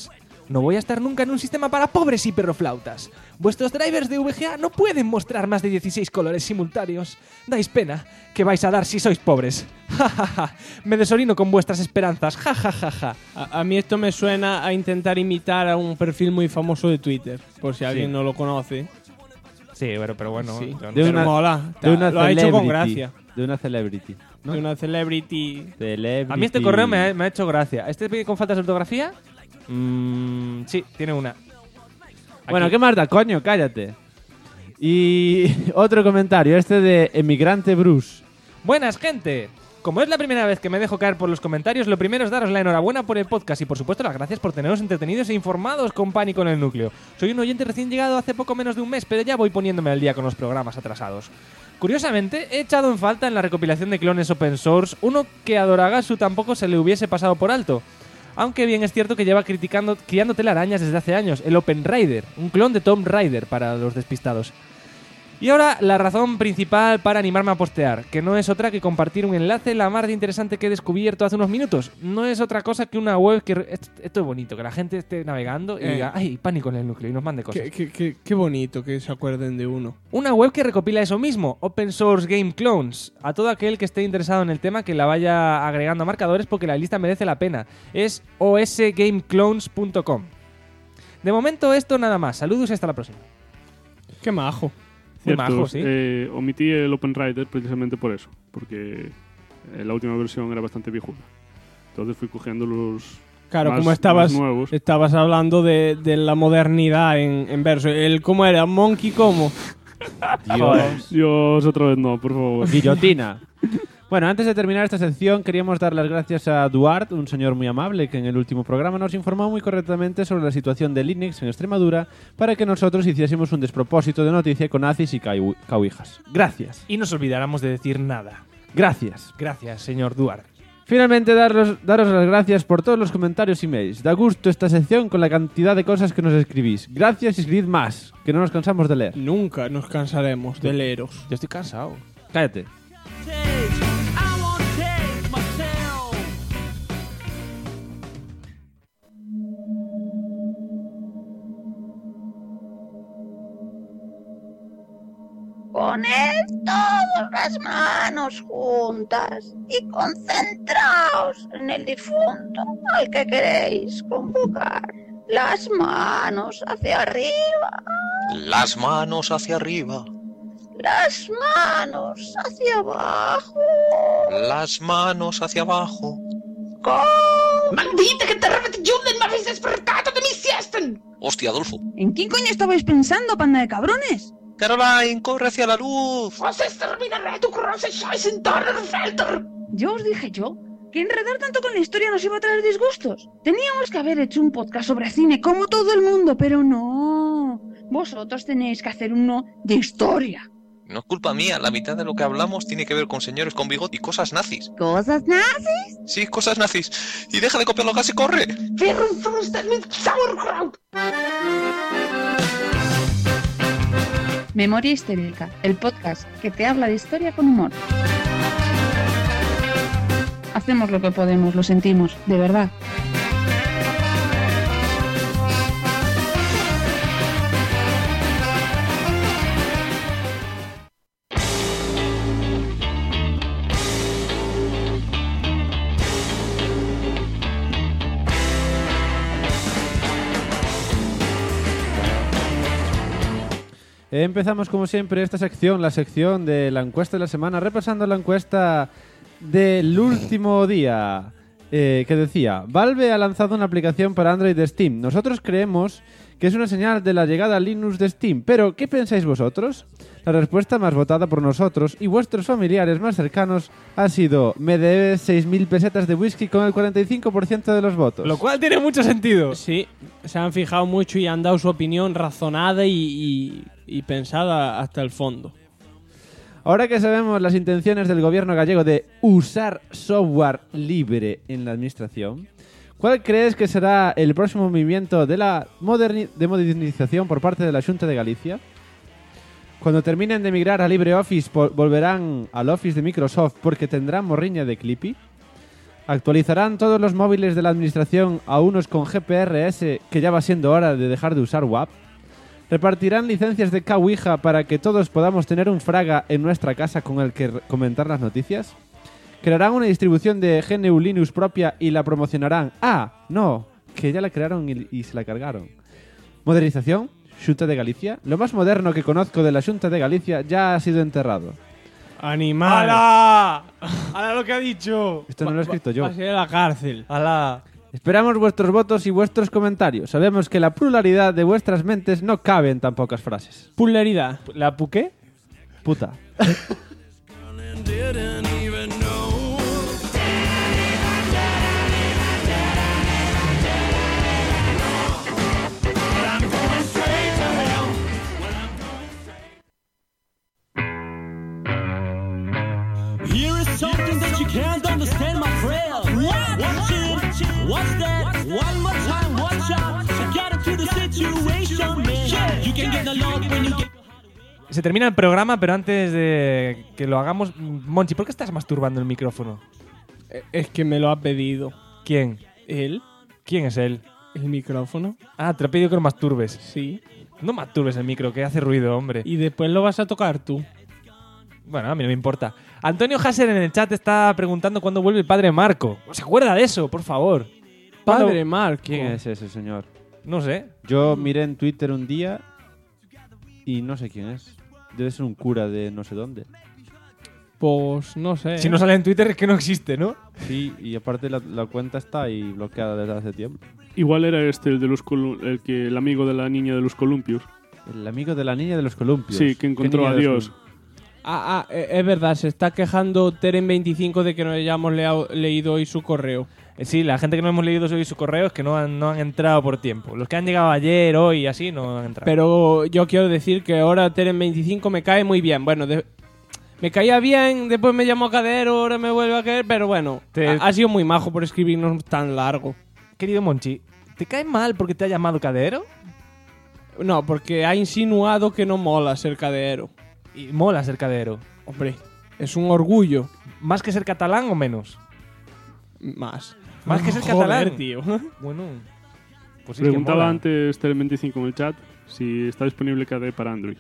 Speaker 1: No voy a estar nunca en un sistema para pobres y perroflautas. Vuestros drivers de VGA no pueden mostrar más de 16 colores simultáneos. Dais pena. ¿Qué vais a dar si sois pobres? Ja, ja, ja. Me desorino con vuestras esperanzas. Ja, ja, ja, ja.
Speaker 2: A mí esto me suena a intentar imitar a un perfil muy famoso de Twitter, por si alguien no lo conoce.
Speaker 1: Sí, pero bueno.
Speaker 2: Sí.
Speaker 1: yo no
Speaker 2: De
Speaker 1: sé.
Speaker 2: una, mola.
Speaker 5: de una
Speaker 2: Lo ha hecho con
Speaker 5: celebrity.
Speaker 2: gracia.
Speaker 5: De una celebrity. ¿no?
Speaker 2: De una celebrity.
Speaker 5: Celebrity.
Speaker 1: A mí este correo me ha hecho gracia. ¿Este viene con faltas de ortografía? Sí, tiene una.
Speaker 5: Bueno,
Speaker 1: Aquí.
Speaker 5: ¿qué más da, coño? Cállate. Y otro comentario, este de Emigrante Bruce.
Speaker 1: Buenas, gente. Como es la primera vez que me dejo caer por los comentarios, lo primero es daros la enhorabuena por el podcast y por supuesto las gracias por teneros entretenidos e informados con Pánico en el Núcleo. Soy un oyente recién llegado hace poco menos de un mes, pero ya voy poniéndome al día con los programas atrasados. Curiosamente, he echado en falta en la recopilación de clones open source uno que a Doragasu tampoco se le hubiese pasado por alto. Aunque bien es cierto que lleva criando telarañas desde hace años, el Open Rider, un clon de Tomb Raider para los despistados. Y ahora la razón principal para animarme a postear, que no es otra que compartir un enlace la más de interesante que he descubierto hace unos minutos. No es otra cosa que una web que... Esto es bonito, que la gente esté navegando y diga, ¡ay, Pánico en el Núcleo! Y nos mande cosas.
Speaker 2: Qué bonito que se acuerden de uno.
Speaker 1: Una web que recopila eso mismo, Open Source Game Clones. A todo aquel que esté interesado en el tema que la vaya agregando a marcadores porque la lista merece la pena. Es osgameclones.com. De momento esto nada más. Saludos y hasta la próxima.
Speaker 2: Qué majo.
Speaker 1: Muy
Speaker 7: Cierto,
Speaker 1: majo, sí.
Speaker 7: Omití el Open Rider precisamente por eso, porque la última versión era bastante viejuda. Entonces fui cogiendo los
Speaker 2: Claro,
Speaker 7: más,
Speaker 2: como
Speaker 7: más nuevos.
Speaker 2: estabas hablando de la modernidad en verso. ¿Cómo era? ¿Monkey cómo?
Speaker 7: Dios, otra vez no, por favor.
Speaker 5: Guillotina. Bueno, antes de terminar esta sección, queríamos dar las gracias a Duarte, un señor muy amable que en el último programa nos informó muy correctamente sobre la situación de Linux en Extremadura para que nosotros hiciésemos un despropósito de noticia con nazis y cauijas. Gracias.
Speaker 1: Y nos olvidáramos de decir nada.
Speaker 5: Gracias.
Speaker 1: Gracias, señor Duarte.
Speaker 5: Finalmente, daros las gracias por todos los comentarios y mails. Da gusto esta sección con la cantidad de cosas que nos escribís. Gracias y escribid más, que no nos cansamos de leer.
Speaker 2: Nunca nos cansaremos de leeros.
Speaker 1: Yo estoy cansado.
Speaker 5: Cállate.
Speaker 13: Poned todas las manos juntas y concentraos en el difunto al que queréis convocar. Las manos hacia arriba.
Speaker 14: Las manos hacia arriba.
Speaker 13: Las manos hacia abajo.
Speaker 14: Las manos hacia abajo.
Speaker 13: ¡Maldita que te repetitionen! ¡Me habéis despertado de mi siesta!
Speaker 14: Hostia, Adolfo.
Speaker 15: ¿En quién coño estabais pensando, panda de cabrones?
Speaker 14: Caroline, corre hacia la luz.
Speaker 13: ¡Os exterminaré tu große Scheißen Donnerfelder!
Speaker 15: Yo os dije que enredar tanto con la historia nos iba a traer disgustos. Teníamos que haber hecho un podcast sobre cine como todo el mundo, pero no. Vosotros tenéis que hacer uno de historia.
Speaker 14: No es culpa mía, la mitad de lo que hablamos tiene que ver con señores con bigote y cosas nazis.
Speaker 15: ¿Cosas nazis?
Speaker 14: Sí, cosas nazis. Y deja de copiar los gases y corre.
Speaker 15: Memoria Histérica, el podcast que te habla de historia con humor. Hacemos lo que podemos, lo sentimos, de verdad.
Speaker 5: Empezamos como siempre esta sección, la sección de la encuesta de la semana, repasando la encuesta del último día, que decía: Valve ha lanzado una aplicación para Android de Steam. Nosotros creemos que es una señal de la llegada a Linux de Steam, pero ¿qué pensáis vosotros? La respuesta más votada por nosotros y vuestros familiares más cercanos ha sido: me debes 6.000 pesetas de whisky, con el 45% de los votos.
Speaker 1: Lo cual tiene mucho sentido.
Speaker 2: Sí, se han fijado mucho y han dado su opinión razonada y pensada hasta el fondo.
Speaker 5: Ahora que sabemos las intenciones del gobierno gallego de usar software libre en la administración, ¿cuál crees que será el próximo movimiento de la modernización por parte de la Xunta de Galicia? Cuando terminen de migrar a LibreOffice, ¿volverán al Office de Microsoft porque tendrán morriña de Clippy? Actualizarán todos los móviles de la administración a unos con GPRS, que ya va siendo hora de dejar de usar WAP. Repartirán licencias de K-Ouija para que todos podamos tener un fraga en nuestra casa con el que comentar las noticias. Crearán una distribución de GNU Linux propia y la promocionarán. ¡Ah! No, que ya la crearon y se la cargaron. Modernización, Xunta de Galicia. Lo más moderno que conozco de la Xunta de Galicia ya ha sido enterrado.
Speaker 2: ¡Animal!
Speaker 4: ¡Hala! ¡Hala lo que ha dicho!
Speaker 5: Esto no lo he escrito yo.
Speaker 2: Va a ser a la cárcel.
Speaker 4: ¡Hala!
Speaker 5: Esperamos vuestros votos y vuestros comentarios. Sabemos que la pluralidad de vuestras mentes no cabe en tan pocas frases.
Speaker 2: Pularidad.
Speaker 4: ¿La puqué?
Speaker 5: Puta.
Speaker 16: Here is something that you can't understand, my friend. Watch it, watch that, one more time, watch out. So get into the situation, man. You can get the love when you get...
Speaker 1: Se termina el programa, pero antes de que lo hagamos... Monchi, ¿por qué estás masturbando el micrófono?
Speaker 2: Es que me lo ha pedido.
Speaker 1: ¿Quién?
Speaker 2: ¿Él?
Speaker 1: ¿Quién es él?
Speaker 2: ¿El micrófono?
Speaker 1: Ah, te lo he pedido que lo masturbes.
Speaker 2: Sí.
Speaker 1: No masturbes el micro, que hace ruido, hombre.
Speaker 2: Y después lo vas a tocar tú.
Speaker 1: Bueno, a mí no me importa. Antonio Hasser en el chat está preguntando cuándo vuelve el padre Marco. ¿Se acuerda de eso, por favor?
Speaker 2: Padre Marco.
Speaker 5: ¿Quién es ese señor?
Speaker 1: No sé.
Speaker 5: Yo miré en Twitter un día y no sé quién es. Debe ser un cura de no sé dónde.
Speaker 2: Pues no sé.
Speaker 1: Si no sale en Twitter es que no existe, ¿no?
Speaker 5: Sí, y aparte la cuenta está ahí bloqueada desde hace tiempo.
Speaker 7: Igual era este, el de los el amigo de la niña de los columpios.
Speaker 5: El amigo de la niña de los columpios.
Speaker 7: Sí, que encontró a Dios.
Speaker 2: Es verdad, se está quejando Teren25 de que no hayamos leído hoy su correo.
Speaker 1: Sí, la gente que no hemos leído hoy su correo es que no han entrado por tiempo. Los que han llegado ayer, hoy y así no han entrado.
Speaker 2: Pero yo quiero decir que ahora Teren25 me cae muy bien. Bueno, me caía bien, después me llamó Cadero, ahora me vuelve a caer, pero bueno, ha sido muy majo por escribirnos tan largo.
Speaker 1: Querido Monchi, ¿te cae mal porque te ha llamado Cadero?
Speaker 2: No, porque ha insinuado que no mola ser Cadero.
Speaker 1: Y mola ser Cadero.
Speaker 2: Hombre, es un orgullo.
Speaker 1: ¿Más que ser catalán o menos?
Speaker 2: Más.
Speaker 1: ¿Más que ser
Speaker 2: Joder,
Speaker 1: catalán?
Speaker 2: tío.
Speaker 1: Bueno, pues sí
Speaker 7: Preguntaba
Speaker 1: que mola.
Speaker 7: antes Tele25 en el chat si está disponible KDE para Android.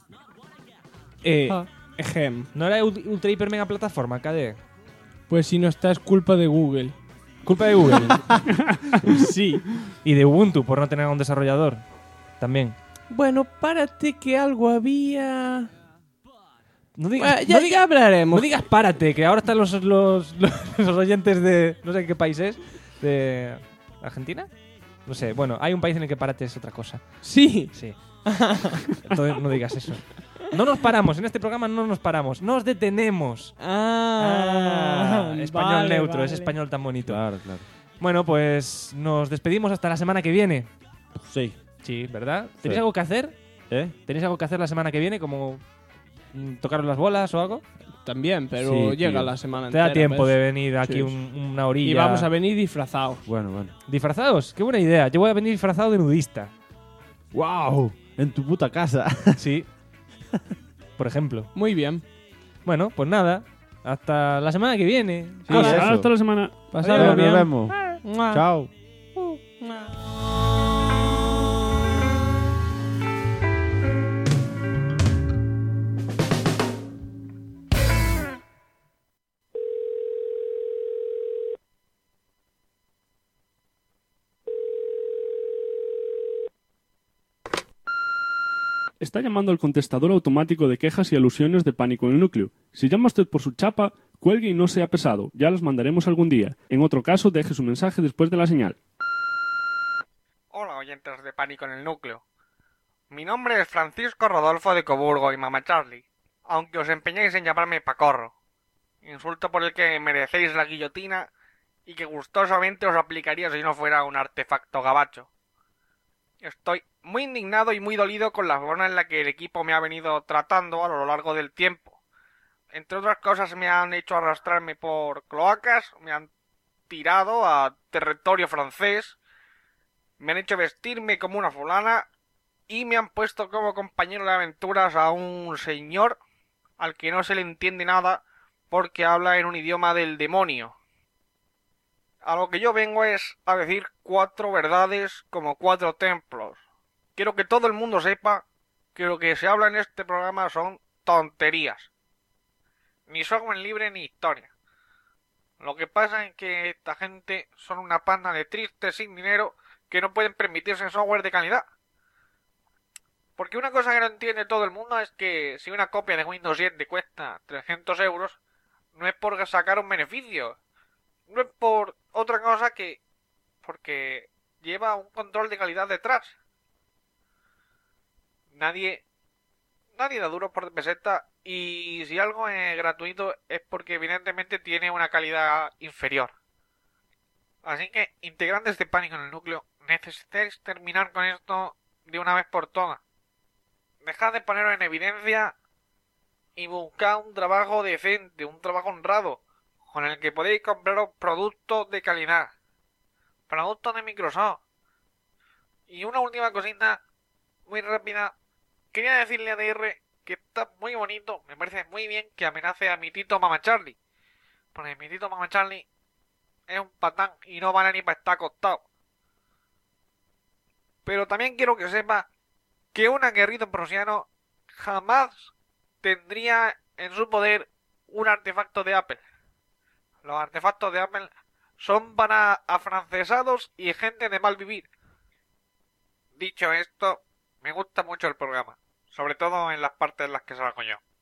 Speaker 2: Ejem.
Speaker 1: ¿No era ultra hiper mega plataforma, KDE?
Speaker 2: Pues si no está es culpa de Google.
Speaker 1: ¿Culpa de Google?
Speaker 2: Sí.
Speaker 1: Y de Ubuntu por no tener a un desarrollador. También.
Speaker 2: Bueno, párate que algo había...
Speaker 1: No digas,
Speaker 2: ya hablaremos.
Speaker 1: No digas párate, que ahora están los oyentes de... No sé qué país es. ¿De Argentina? No sé. Bueno, hay un país en el que párate es otra cosa.
Speaker 2: Sí.
Speaker 1: Sí. Entonces no digas eso. No nos paramos. En este programa no nos paramos. Nos detenemos. Español
Speaker 2: vale,
Speaker 1: neutro.
Speaker 2: vale.
Speaker 1: Es español tan bonito.
Speaker 5: Claro, claro.
Speaker 1: Bueno, pues nos despedimos hasta la semana que viene.
Speaker 5: Sí.
Speaker 1: Sí, ¿verdad?
Speaker 5: Sí.
Speaker 1: ¿Tenéis algo que hacer?
Speaker 5: ¿Tenéis
Speaker 1: algo que hacer la semana que viene? Como tocaros las bolas o algo.
Speaker 2: También, pero
Speaker 5: Sí,
Speaker 2: llega
Speaker 5: tío.
Speaker 2: la semana
Speaker 1: Te
Speaker 2: entera.
Speaker 1: da tiempo
Speaker 2: ¿ves?
Speaker 1: de venir aquí
Speaker 2: Sí.
Speaker 1: una orilla.
Speaker 2: Y vamos a venir disfrazados.
Speaker 5: Bueno.
Speaker 1: ¿Disfrazados? Qué buena idea. Yo voy a venir disfrazado de nudista.
Speaker 5: ¡Wow! En tu puta casa.
Speaker 1: Sí. Por ejemplo.
Speaker 2: Muy bien.
Speaker 1: Bueno, pues nada. Hasta la semana que viene.
Speaker 5: Sí, eso.
Speaker 7: Hasta la semana.
Speaker 2: Pasadlo bien.
Speaker 5: Nos vemos.
Speaker 2: Mua.
Speaker 5: Chao.
Speaker 7: Está llamando al contestador automático de quejas y alusiones de Pánico en el Núcleo. Si llama usted por su chapa, cuelgue y no sea pesado. Ya los mandaremos algún día. En otro caso, deje su mensaje después de la señal.
Speaker 11: Hola, oyentes de Pánico en el Núcleo. Mi nombre es Francisco Rodolfo de Coburgo y Mama Charlie, aunque os empeñéis en llamarme Pacorro. Insulto por el que merecéis la guillotina y que gustosamente os aplicaría si no fuera un artefacto gabacho. Estoy muy indignado y muy dolido con la forma en la que el equipo me ha venido tratando a lo largo del tiempo. Entre otras cosas me han hecho arrastrarme por cloacas, me han tirado a territorio francés, me han hecho vestirme como una fulana y me han puesto como compañero de aventuras a un señor al que no se le entiende nada porque habla en un idioma del demonio. A lo que yo vengo es a decir 4 verdades como 4 templos. Quiero que todo el mundo sepa que lo que se habla en este programa son tonterías. Ni software libre ni historia. Lo que pasa es que esta gente son una panda de tristes sin dinero que no pueden permitirse software de calidad. Porque una cosa que no entiende todo el mundo es que si una copia de Windows 7 cuesta 300 euros, no es por sacar un beneficio. No es por otra cosa que porque lleva un control de calidad detrás. Nadie da duro por peseta, y si algo es gratuito es porque evidentemente tiene una calidad inferior. Así que, integrantes de Pánico en el Núcleo, necesitáis terminar con esto de una vez por todas. Dejad de ponerlo en evidencia y buscad un trabajo decente, un trabajo honrado, con el que podéis compraros productos de calidad. Productos de Microsoft. Y una última cosita, muy rápida. Quería decirle a DR que está muy bonito, me parece muy bien que amenace a mi tito Mama Charlie. Porque mi tito Mama Charlie es un patán y no vale ni para estar acostado. Pero también quiero que sepa que un aguerrido prusiano jamás tendría en su poder un artefacto de Apple. Los artefactos de Apple son para afrancesados y gente de mal vivir. Dicho esto, me gusta mucho el programa, sobre todo en las partes en las que salgo yo.